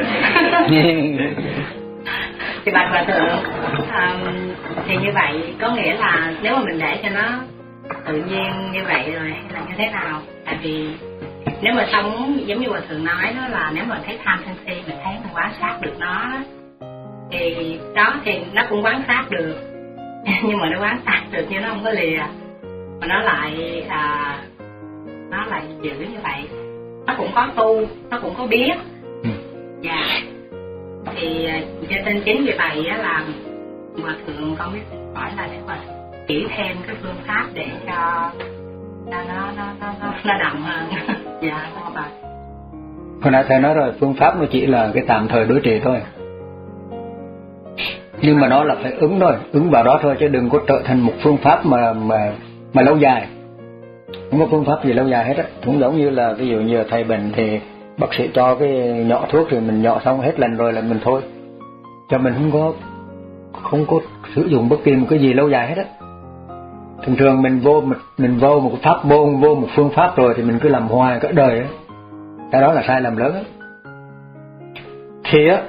Thì bạch hòa thượng, um, thì như vậy có nghĩa là nếu mà mình để cho nó tự nhiên như vậy rồi hay là như thế nào? Tại vì nếu mà sống giống như hòa thượng nói đó, là nếu mà thấy tham sân si mình thấy mình quan sát được nó đó, thì đó thì nó cũng quan sát được, nhưng mà nó quan sát được nhưng nó không có lìa, mà nó lại à, nó lại giữ như vậy. Nó cũng có tu, nó cũng có biết. Dạ. Yeah. Thì cho nên chính vì vậy á, là hòa thượng con biết hỏi là để mà chỉ thêm cái phương pháp để cho nó nó nó nó nó đậm hơn. Dạ, không ạ. Hồi nãy thầy nói rồi, phương pháp nó chỉ là cái tạm thời đối trị thôi, nhưng mà nó là phải ứng thôi, ứng vào đó thôi, chứ đừng có trở thành một phương pháp mà mà mà lâu dài. Không có phương pháp gì lâu dài hết á. Cũng giống như là ví dụ như thầy bệnh thì bác sĩ cho cái nhỏ thuốc thì mình nhỏ xong hết lần rồi là mình thôi, cho mình không có không có sử dụng bất kỳ một cái gì lâu dài hết á. Thường thường mình vô mình, mình vô một pháp môn, vô một phương pháp rồi thì mình cứ làm hoài cả đời á, cái đó là sai lầm lớn á. Thì á,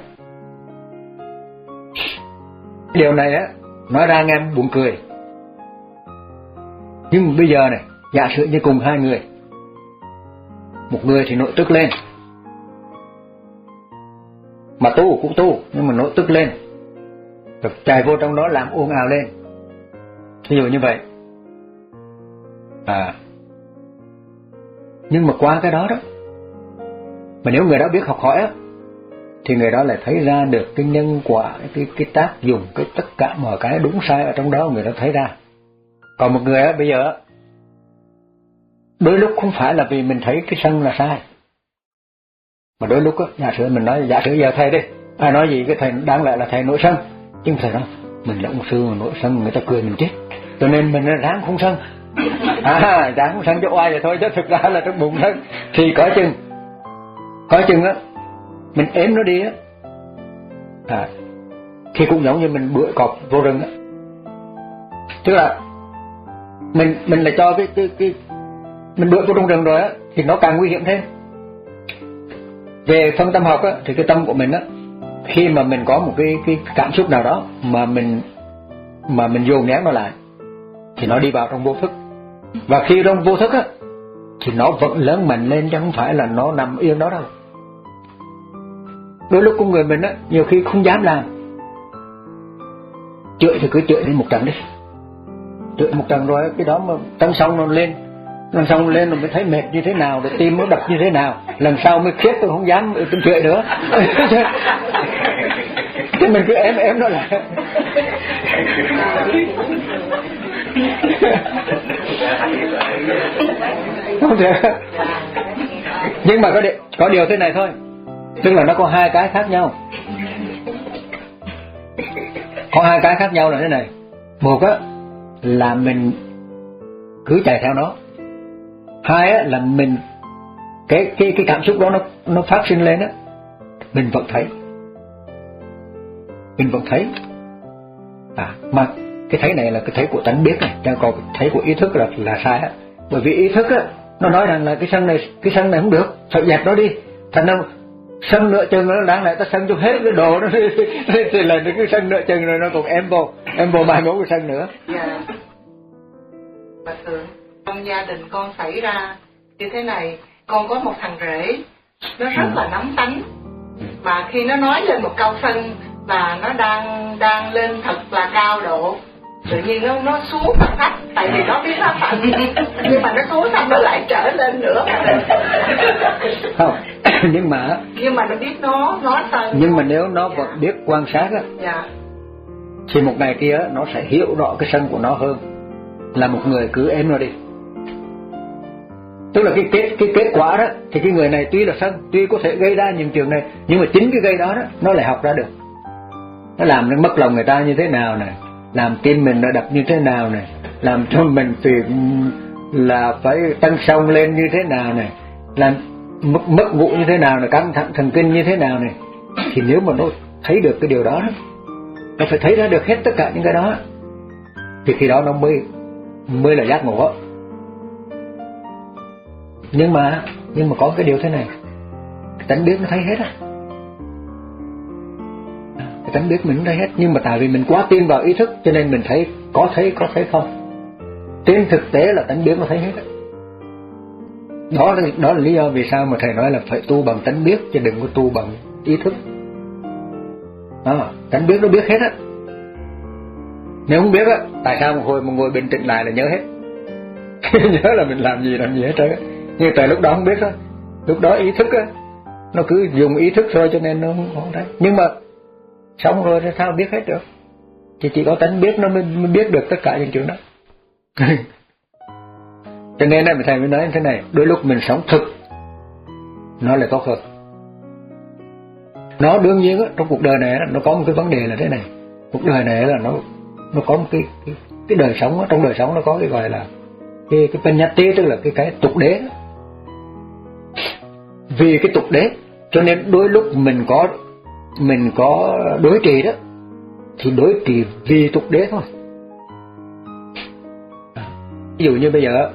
điều này á nói ra nghe em buồn cười, nhưng bây giờ này, giả sử như cùng hai người, một người thì nội tức lên, mà tu cũng tu nhưng mà nội tức lên, rồi chạy vô trong đó làm ồn ào lên, ví dụ như vậy. À, nhưng mà qua cái đó đó, mà nếu người đó biết học hỏi á, thì người đó lại thấy ra được cái nhân quả, cái cái tác dụng, cái tất cả mọi cái đúng sai ở trong đó người đó thấy ra. Còn một người á bây giờ, đôi lúc không phải là vì mình thấy cái sân là sai, mà đôi lúc á, giả sử mình nói, giả sử giờ thầy đi, ai nói gì cái thầy đáng lẽ là thầy nổi sân, chứ thầy nói mình là ông sư mà nổi sân người ta cười mình chết, cho nên mình ráng không sân. À, ráng không sân cho oai vậy thôi, chứ thực ra là trong bụng đó thì có chừng, có chừng á, mình ém nó đi á, à, thì cũng giống như mình bưởi cọp vô rừng á, tức là mình mình lại cho cái cái cái mình bưởi vô trong rừng rồi á, thì nó càng nguy hiểm thêm. Về phân tâm học á, thì cái tâm của mình á, khi mà mình có một cái cái cảm xúc nào đó mà mình mà mình dồn nén nó lại, thì nó đi vào trong vô thức, và khi trong vô thức á, thì nó vẫn lớn mạnh lên chứ không phải là nó nằm yên đó đâu. Đôi lúc con người mình á, nhiều khi không dám làm, chửi thì cứ chửi lên một trận đi, chửi một trận rồi cái đó mà tăng xong nó lên, lần xong lên rồi mới thấy mệt như thế nào, rồi tim nó đập như thế nào, lần sau mới khiếp tôi không dám tôi chửi nữa. Chứ mình cứ ém ém nó lại. Không thể. Nhưng mà có điều, có điều thế này thôi, tức là nó có hai cái khác nhau. Có hai cái khác nhau là thế này. Một á là mình cứ chạy theo nó. Hai á là mình cái cái cái cảm xúc đó nó nó phát sinh lên á, mình vẫn thấy. Mình vẫn thấy. À, mà cái thấy này là cái thấy của tánh biết này, chứ còn cái thấy của ý thức là là sai á. Bởi vì ý thức á nó nói rằng là cái sân này cái sân này không được, phải dẹp nó đi. Thành ra sân nửa chừng nó đáng lẽ ta sân cho hết cái đồ nó đi, thì là cái sân nửa chừng rồi nó còn em vô em vô mai mốt cái sân nữa. Dạ. Bà Thượng, trong gia đình con xảy ra như thế này, con có một thằng rể nó rất là nóng tánh, mà khi nó nói lên một câu sân là nó đang đang lên thật là cao độ, tự nhiên nó nó xuống mặt thấp, tại vì nó biết nó phận, nhưng mà nó xuống xong nó lại trở lên nữa. Không, nhưng mà nhưng mà nó biết nó nói sân. Nhưng mà nếu nó dạ. vẫn biết quan sát á, dạ. thì một ngày kia nó sẽ hiểu rõ cái sân của nó hơn là một người cứ ém nó đi. Tức là cái kết cái kết quả đó, thì cái người này tuy là sân, tuy có thể gây ra những chuyện này, nhưng mà chính cái gây đó đó nó lại học ra được. Nó làm nó mất lòng người ta như thế nào này, làm tim mình nó đập như thế nào này, làm cho mình thì là phải tăng sông lên như thế nào này, làm mất, mất ngủ như thế nào này, căng thẳng thần kinh như thế nào này. Thì nếu mà nó thấy được cái điều đó, nó phải thấy ra được hết tất cả những cái đó, thì khi đó nó mới mới là giác ngộ. Nhưng mà nhưng mà có cái điều thế này, cái tánh biết nó thấy hết á, cái tánh biết mình nó thấy hết, nhưng mà tại vì mình quá tin vào ý thức cho nên mình thấy có thấy có thấy không. Trên thực tế là tánh biết nó thấy hết á. Đó là đó là lý do vì sao mà thầy nói là phải tu bằng tánh biết chứ đừng có tu bằng ý thức. Đó, tánh biết nó biết hết á. Nếu không biết á, tại sao một hồi mà ngồi bình tĩnh lại là nhớ hết. Nhớ là mình làm gì làm gì hết trơn á. Nhưng tại lúc đó không biết thôi. Lúc đó ý thức á, nó cứ dùng ý thức thôi cho nên nó không thấy. Nhưng mà xong rồi thì sao biết hết được. Thì chỉ có tánh biết nó mới, mới biết được tất cả những chuyện đó. Cho nên là thầy mới nói như thế này, đôi lúc mình sống thực nó lại tốt hơn. Nó đương nhiên á, trong cuộc đời này nó có một cái vấn đề là thế này. Cuộc đời này là nó nó có một cái cái, cái đời sống á, trong đời sống nó có cái gọi là cái cái penyati, tức là cái cái tục đế. vì cái tục đế, cho nên đôi lúc mình có mình có đối trị đó thì đối trị vì tục đế thôi. Ví dụ như bây giờ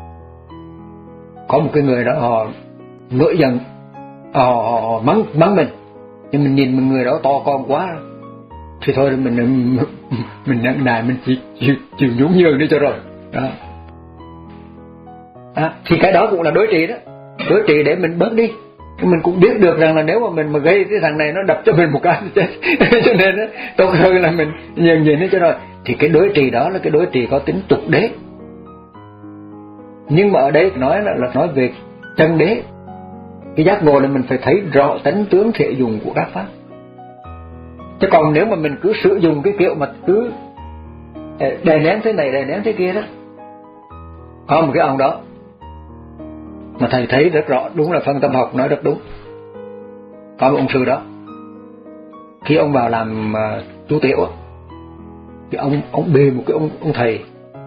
có một cái người đó họ nổi giận, họ, họ, họ mắng mắng mình, nhưng mình nhìn một người đó to con quá thì thôi mình mình mình nhận nài mình chỉ chịu, chịu nhún nhường đi cho rồi đó. À, thì cái đó cũng là đối trị đó, đối trị để mình bớt đi. Mình cũng biết được rằng là nếu mà mình mà gây cái thằng này nó đập cho mình một cái thì chết cho nên đó, tốt hơn là mình nhường nhịn hết cho rồi. Thì cái đối trị đó là cái đối trị có tính tục đế. Nhưng mà ở đây nói là, là nói về chân đế. Cái giác ngộ là mình phải thấy rõ tánh tướng thể dùng của các pháp. Chứ còn nếu mà mình cứ sử dụng cái kiểu mà cứ đè nén thế này đè nén thế kia đó. Có một cái ông đó mà thầy thấy rất rõ, đúng là phân tâm học nói rất đúng. Có một ông sư đó, khi ông vào làm uh, chú tiểu thì ông ông bê một cái ông ông thầy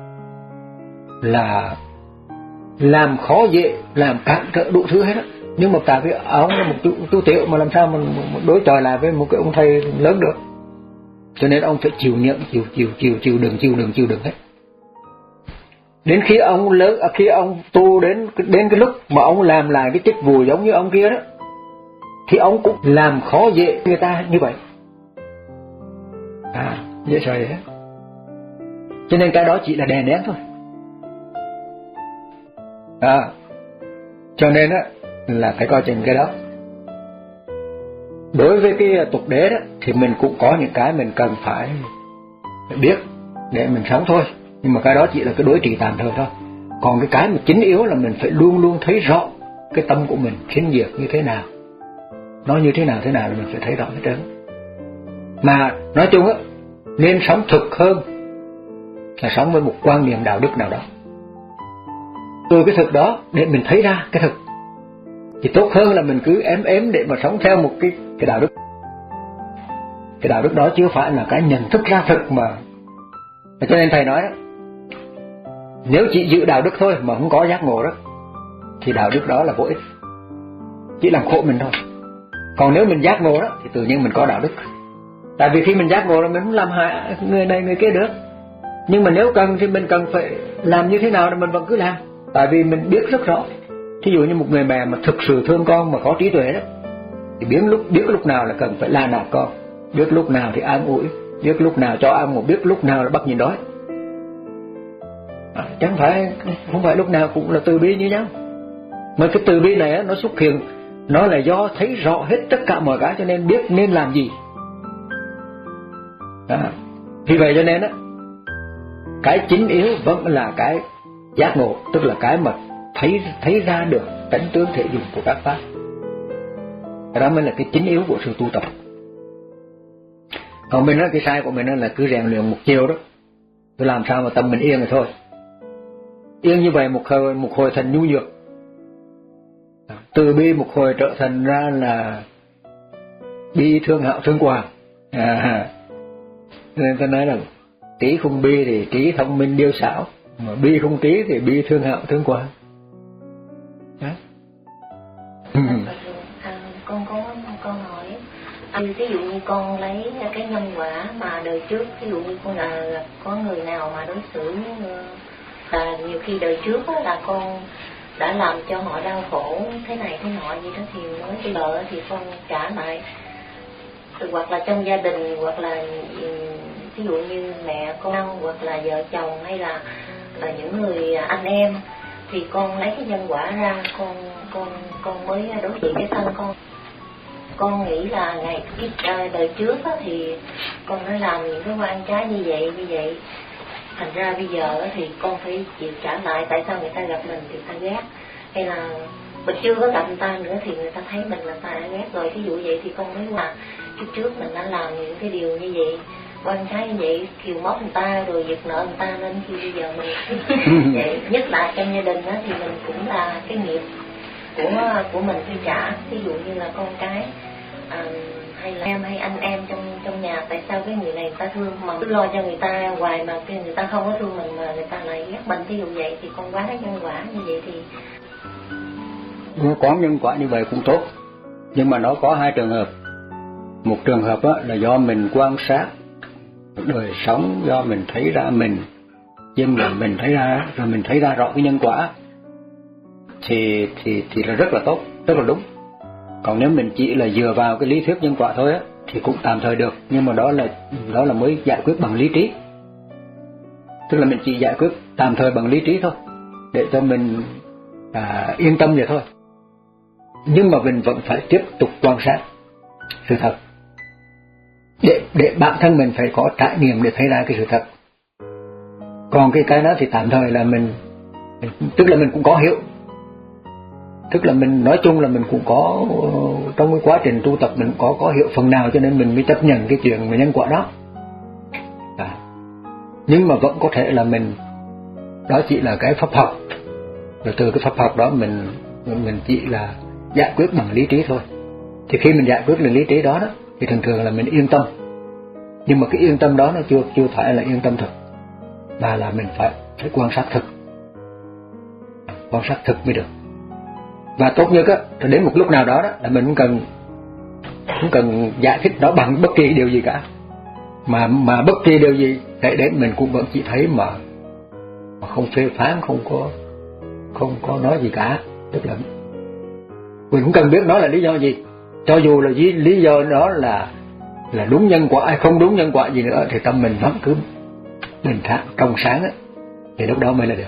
là làm khó dễ, làm cản trở đủ thứ hết á. Nhưng mà tại vì ông là một chú, chú tiểu mà làm sao mà đối chọi lại với một cái ông thầy lớn được, cho nên ông phải chịu nhận, chịu chịu chịu chịu đựng chịu đựng chịu đựng hết. Đến khi ông lớn, khi ông tu đến đến cái lúc mà ông làm lại cái chức vụ giống như ông kia đó, thì ông cũng làm khó dễ người ta như vậy. À, dễ sợ vậy. Cho nên cái đó chỉ là đè nén thôi. À, cho nên á là phải coi chừng cái đó. Đối với cái tục đế đó thì mình cũng có những cái mình cần phải biết để mình sống thôi. Nhưng mà cái đó chỉ là cái đối trị tạm thời thôi. Còn cái cái mà chính yếu là mình phải luôn luôn thấy rõ cái tâm của mình sinh diệt như thế nào, nó như thế nào thế nào là mình phải thấy rõ hết trơn. Mà nói chung á, nên sống thực hơn là sống với một quan niệm đạo đức nào đó. Từ cái thực đó để mình thấy ra cái thực thì tốt hơn là mình cứ ém ém để mà sống theo một cái cái đạo đức. Cái đạo đức đó chưa phải là cái nhận thức ra thực mà. Cho nên thầy nói đó, nếu chỉ giữ đạo đức thôi mà không có giác ngộ đó thì đạo đức đó là vô ích, chỉ làm khổ mình thôi. Còn nếu mình giác ngộ đó thì tự nhiên mình có đạo đức. Tại vì khi mình giác ngộ là mình không làm hại người này người kia được. Nhưng mà nếu cần thì mình cần phải làm như thế nào thì mình vẫn cứ làm. Tại vì mình biết rất rõ. Thí dụ như một người mẹ mà thực sự thương con mà có trí tuệ đó thì biết lúc biết lúc nào là cần phải la nạt con, biết lúc nào thì an ủi, biết lúc nào cho ăn, một biết lúc nào là bắt nhìn đói. À, chẳng phải không phải lúc nào cũng là từ bi như nhau. Mà cái từ bi này á, nó xuất hiện, nó là do thấy rõ hết tất cả mọi cái cho nên biết nên làm gì. À, vì vậy cho nên á, cái chính yếu vẫn là cái giác ngộ, tức là cái mà thấy thấy ra được tánh tướng thể dùng của các pháp. Đó mới là cái chính yếu của sự tu tập. Còn mình nói cái sai của mình là cứ rèn luyện một chiều đó, cứ làm sao mà tâm mình yên rồi thôi. Yên như vậy một hồi, một hồi thành nhu nhược, từ bi một hồi trở thành ra là bi thương hạo thương hoàng. À, nên ta nói là trí không bi thì trí thông minh điêu xảo, mà bi không trí thì bi thương hạo thương hoàng. À, con có một câu hỏi. À, ví dụ như con lấy cái nhân quả mà đời trước, ví dụ như con là, là có người nào mà đối xử là nhiều khi đời trước là con đã làm cho họ đau khổ thế này thế nọ gì đó, thì mới bây giờ thì con trả lại, hoặc là trong gia đình, hoặc là ví dụ như mẹ con, hoặc là vợ chồng, hay là, là những người anh em, thì con lấy cái nhân quả ra, con con con mới đối diện cái thân con. Con nghĩ là ngày cái đời trước á, thì con đã làm những cái oan trái như vậy như vậy, thành ra bây giờ thì con phải chịu trả lại. Tại sao người ta gặp mình thì ta ghét, hay là mình chưa có gặp người ta nữa thì người ta thấy mình là ta đã ghét rồi, ví dụ vậy. Thì con nói là trước trước mình đã làm những cái điều như vậy, oan trái như vậy, kiều móc người ta rồi giật nợ người ta, nên khi bây giờ mình vậy, nhất là trong gia đình á, thì mình cũng là cái nghiệp của của mình phải trả. Ví dụ như là con cái, à, hay là em hay anh em trong trong nhà, tại sao cái người này người ta thương mà cứ lo cho người ta hoài, mà khi người ta không có thương mình mà người ta lại ghét mình, ví dụ vậy. Thì con quá cái nhân quả như vậy thì quán nhân quả như vậy cũng tốt, nhưng mà nó có hai trường hợp. Một trường hợp á, là do mình quan sát đời sống, do mình thấy ra mình, nhưng mà mình thấy ra rồi mình thấy ra rõ cái nhân quả thì thì thì là rất là tốt, rất là đúng. Còn nếu mình chỉ là dựa vào cái lý thuyết nhân quả thôi á thì cũng tạm thời được, nhưng mà đó là đó là mới giải quyết bằng lý trí. Tức là mình chỉ giải quyết tạm thời bằng lý trí thôi, để cho mình à, yên tâm vậy thôi. Nhưng mà mình vẫn phải tiếp tục quan sát sự thật, để để bản thân mình phải có trải nghiệm để thấy ra cái sự thật. Còn cái cái đó thì tạm thời là mình, tức là mình cũng có hiểu, tức là mình nói chung là mình cũng có trong cái quá trình tu tập mình có có hiểu phần nào, cho nên mình mới chấp nhận cái chuyện về nhân quả đó. À. Nhưng mà vẫn có thể là mình, đó chỉ là cái pháp học, rồi từ cái pháp học đó mình mình chỉ là giải quyết bằng lý trí thôi. Thì khi mình giải quyết được lý trí đó, đó thì thường thường là mình yên tâm. Nhưng mà cái yên tâm đó nó chưa chưa phải là yên tâm thực, mà là mình phải phải quan sát thực, quan sát thực mới được. Và tốt nhất á, đến một lúc nào đó, đó là mình không cần không cần giải thích nó bằng bất kỳ điều gì cả, mà mà bất kỳ điều gì để đến mình cũng vẫn chỉ thấy mà, mà không phê phán, không có không có nói gì cả. Tức là mình cũng cần biết nó là lý do gì, cho dù là lý, lý do đó là là đúng nhân quả hay không đúng nhân quả gì nữa, thì tâm mình vẫn cứ bình thản trong sáng á, thì lúc đó mới là được.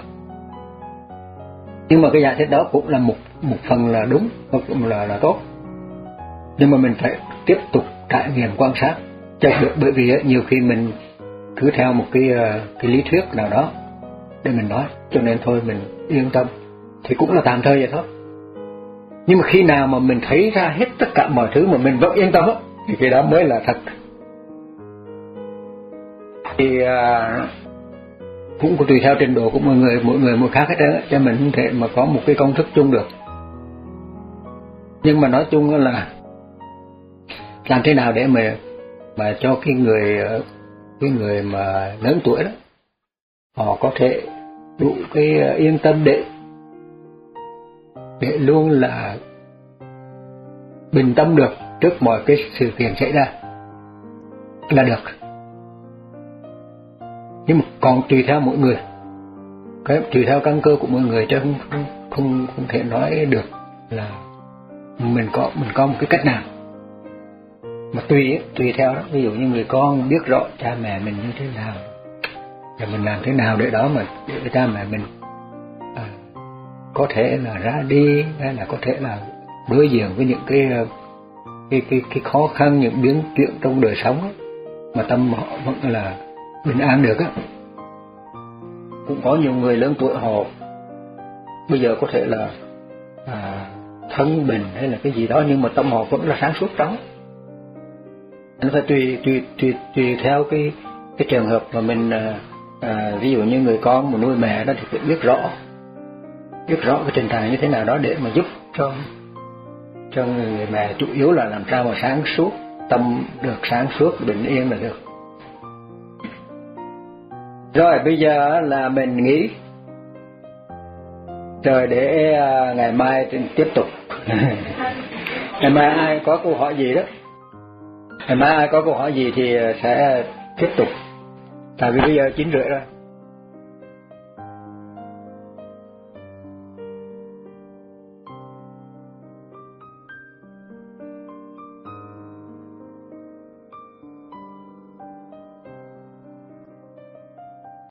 Nhưng mà cái giải thích đó cũng là một một phần là đúng, một phần là là tốt. Nhưng mà mình phải tiếp tục trải nghiệm quan sát cho được, bởi vì nhiều khi mình cứ theo một cái cái lý thuyết nào đó để mình nói, cho nên thôi mình yên tâm thì cũng là tạm thời vậy thôi. Nhưng mà khi nào mà mình thấy ra hết tất cả mọi thứ mà mình vẫn yên tâm á, thì cái đó mới là thật. Thì à, cũng tùy theo trình độ của mọi người, mỗi người mỗi khác hết trơn, cho mình không thể mà có một cái công thức chung được. Nhưng mà nói chung là làm thế nào để mà mà cho cái người cái người mà lớn tuổi đó, họ có thể đủ cái yên tâm để để luôn là bình tâm được trước mọi cái sự kiện xảy ra là được. Nhưng mà còn tùy theo mỗi người, cái tùy theo căn cơ của mỗi người, chứ không không không, không thể nói được là mình có mình có một cái cách nào. Mà tùy tùy theo đó, ví dụ như người con biết rõ cha mẹ mình như thế nào, rồi mình làm thế nào để đó mà để cha mẹ mình à, có thể là ra đi, hay là có thể là đối diện với những cái cái cái cái khó khăn, những biến chuyển trong đời sống ấy, mà tâm họ vẫn là bình an được á. Cũng có nhiều người lớn tuổi họ bây giờ có thể là à, thân bệnh hay là cái gì đó, nhưng mà tâm họ vẫn là sáng suốt trong. Nó phải tùy tùy tùy tùy theo cái cái trường hợp mà mình à, à, ví dụ như người con mà nuôi mẹ đó thì phải biết rõ biết rõ cái trình trạng như thế nào đó để mà giúp cho cho người mẹ, chủ yếu là làm sao mà sáng suốt, tâm được sáng suốt, bình yên là được. Rồi bây giờ là mình nghĩ rồi để uh, ngày mai tiếp tục. Ngày mai ai có câu hỏi gì đó, ngày mai ai có câu hỏi gì thì sẽ tiếp tục, tại vì bây giờ chín rưỡi rồi.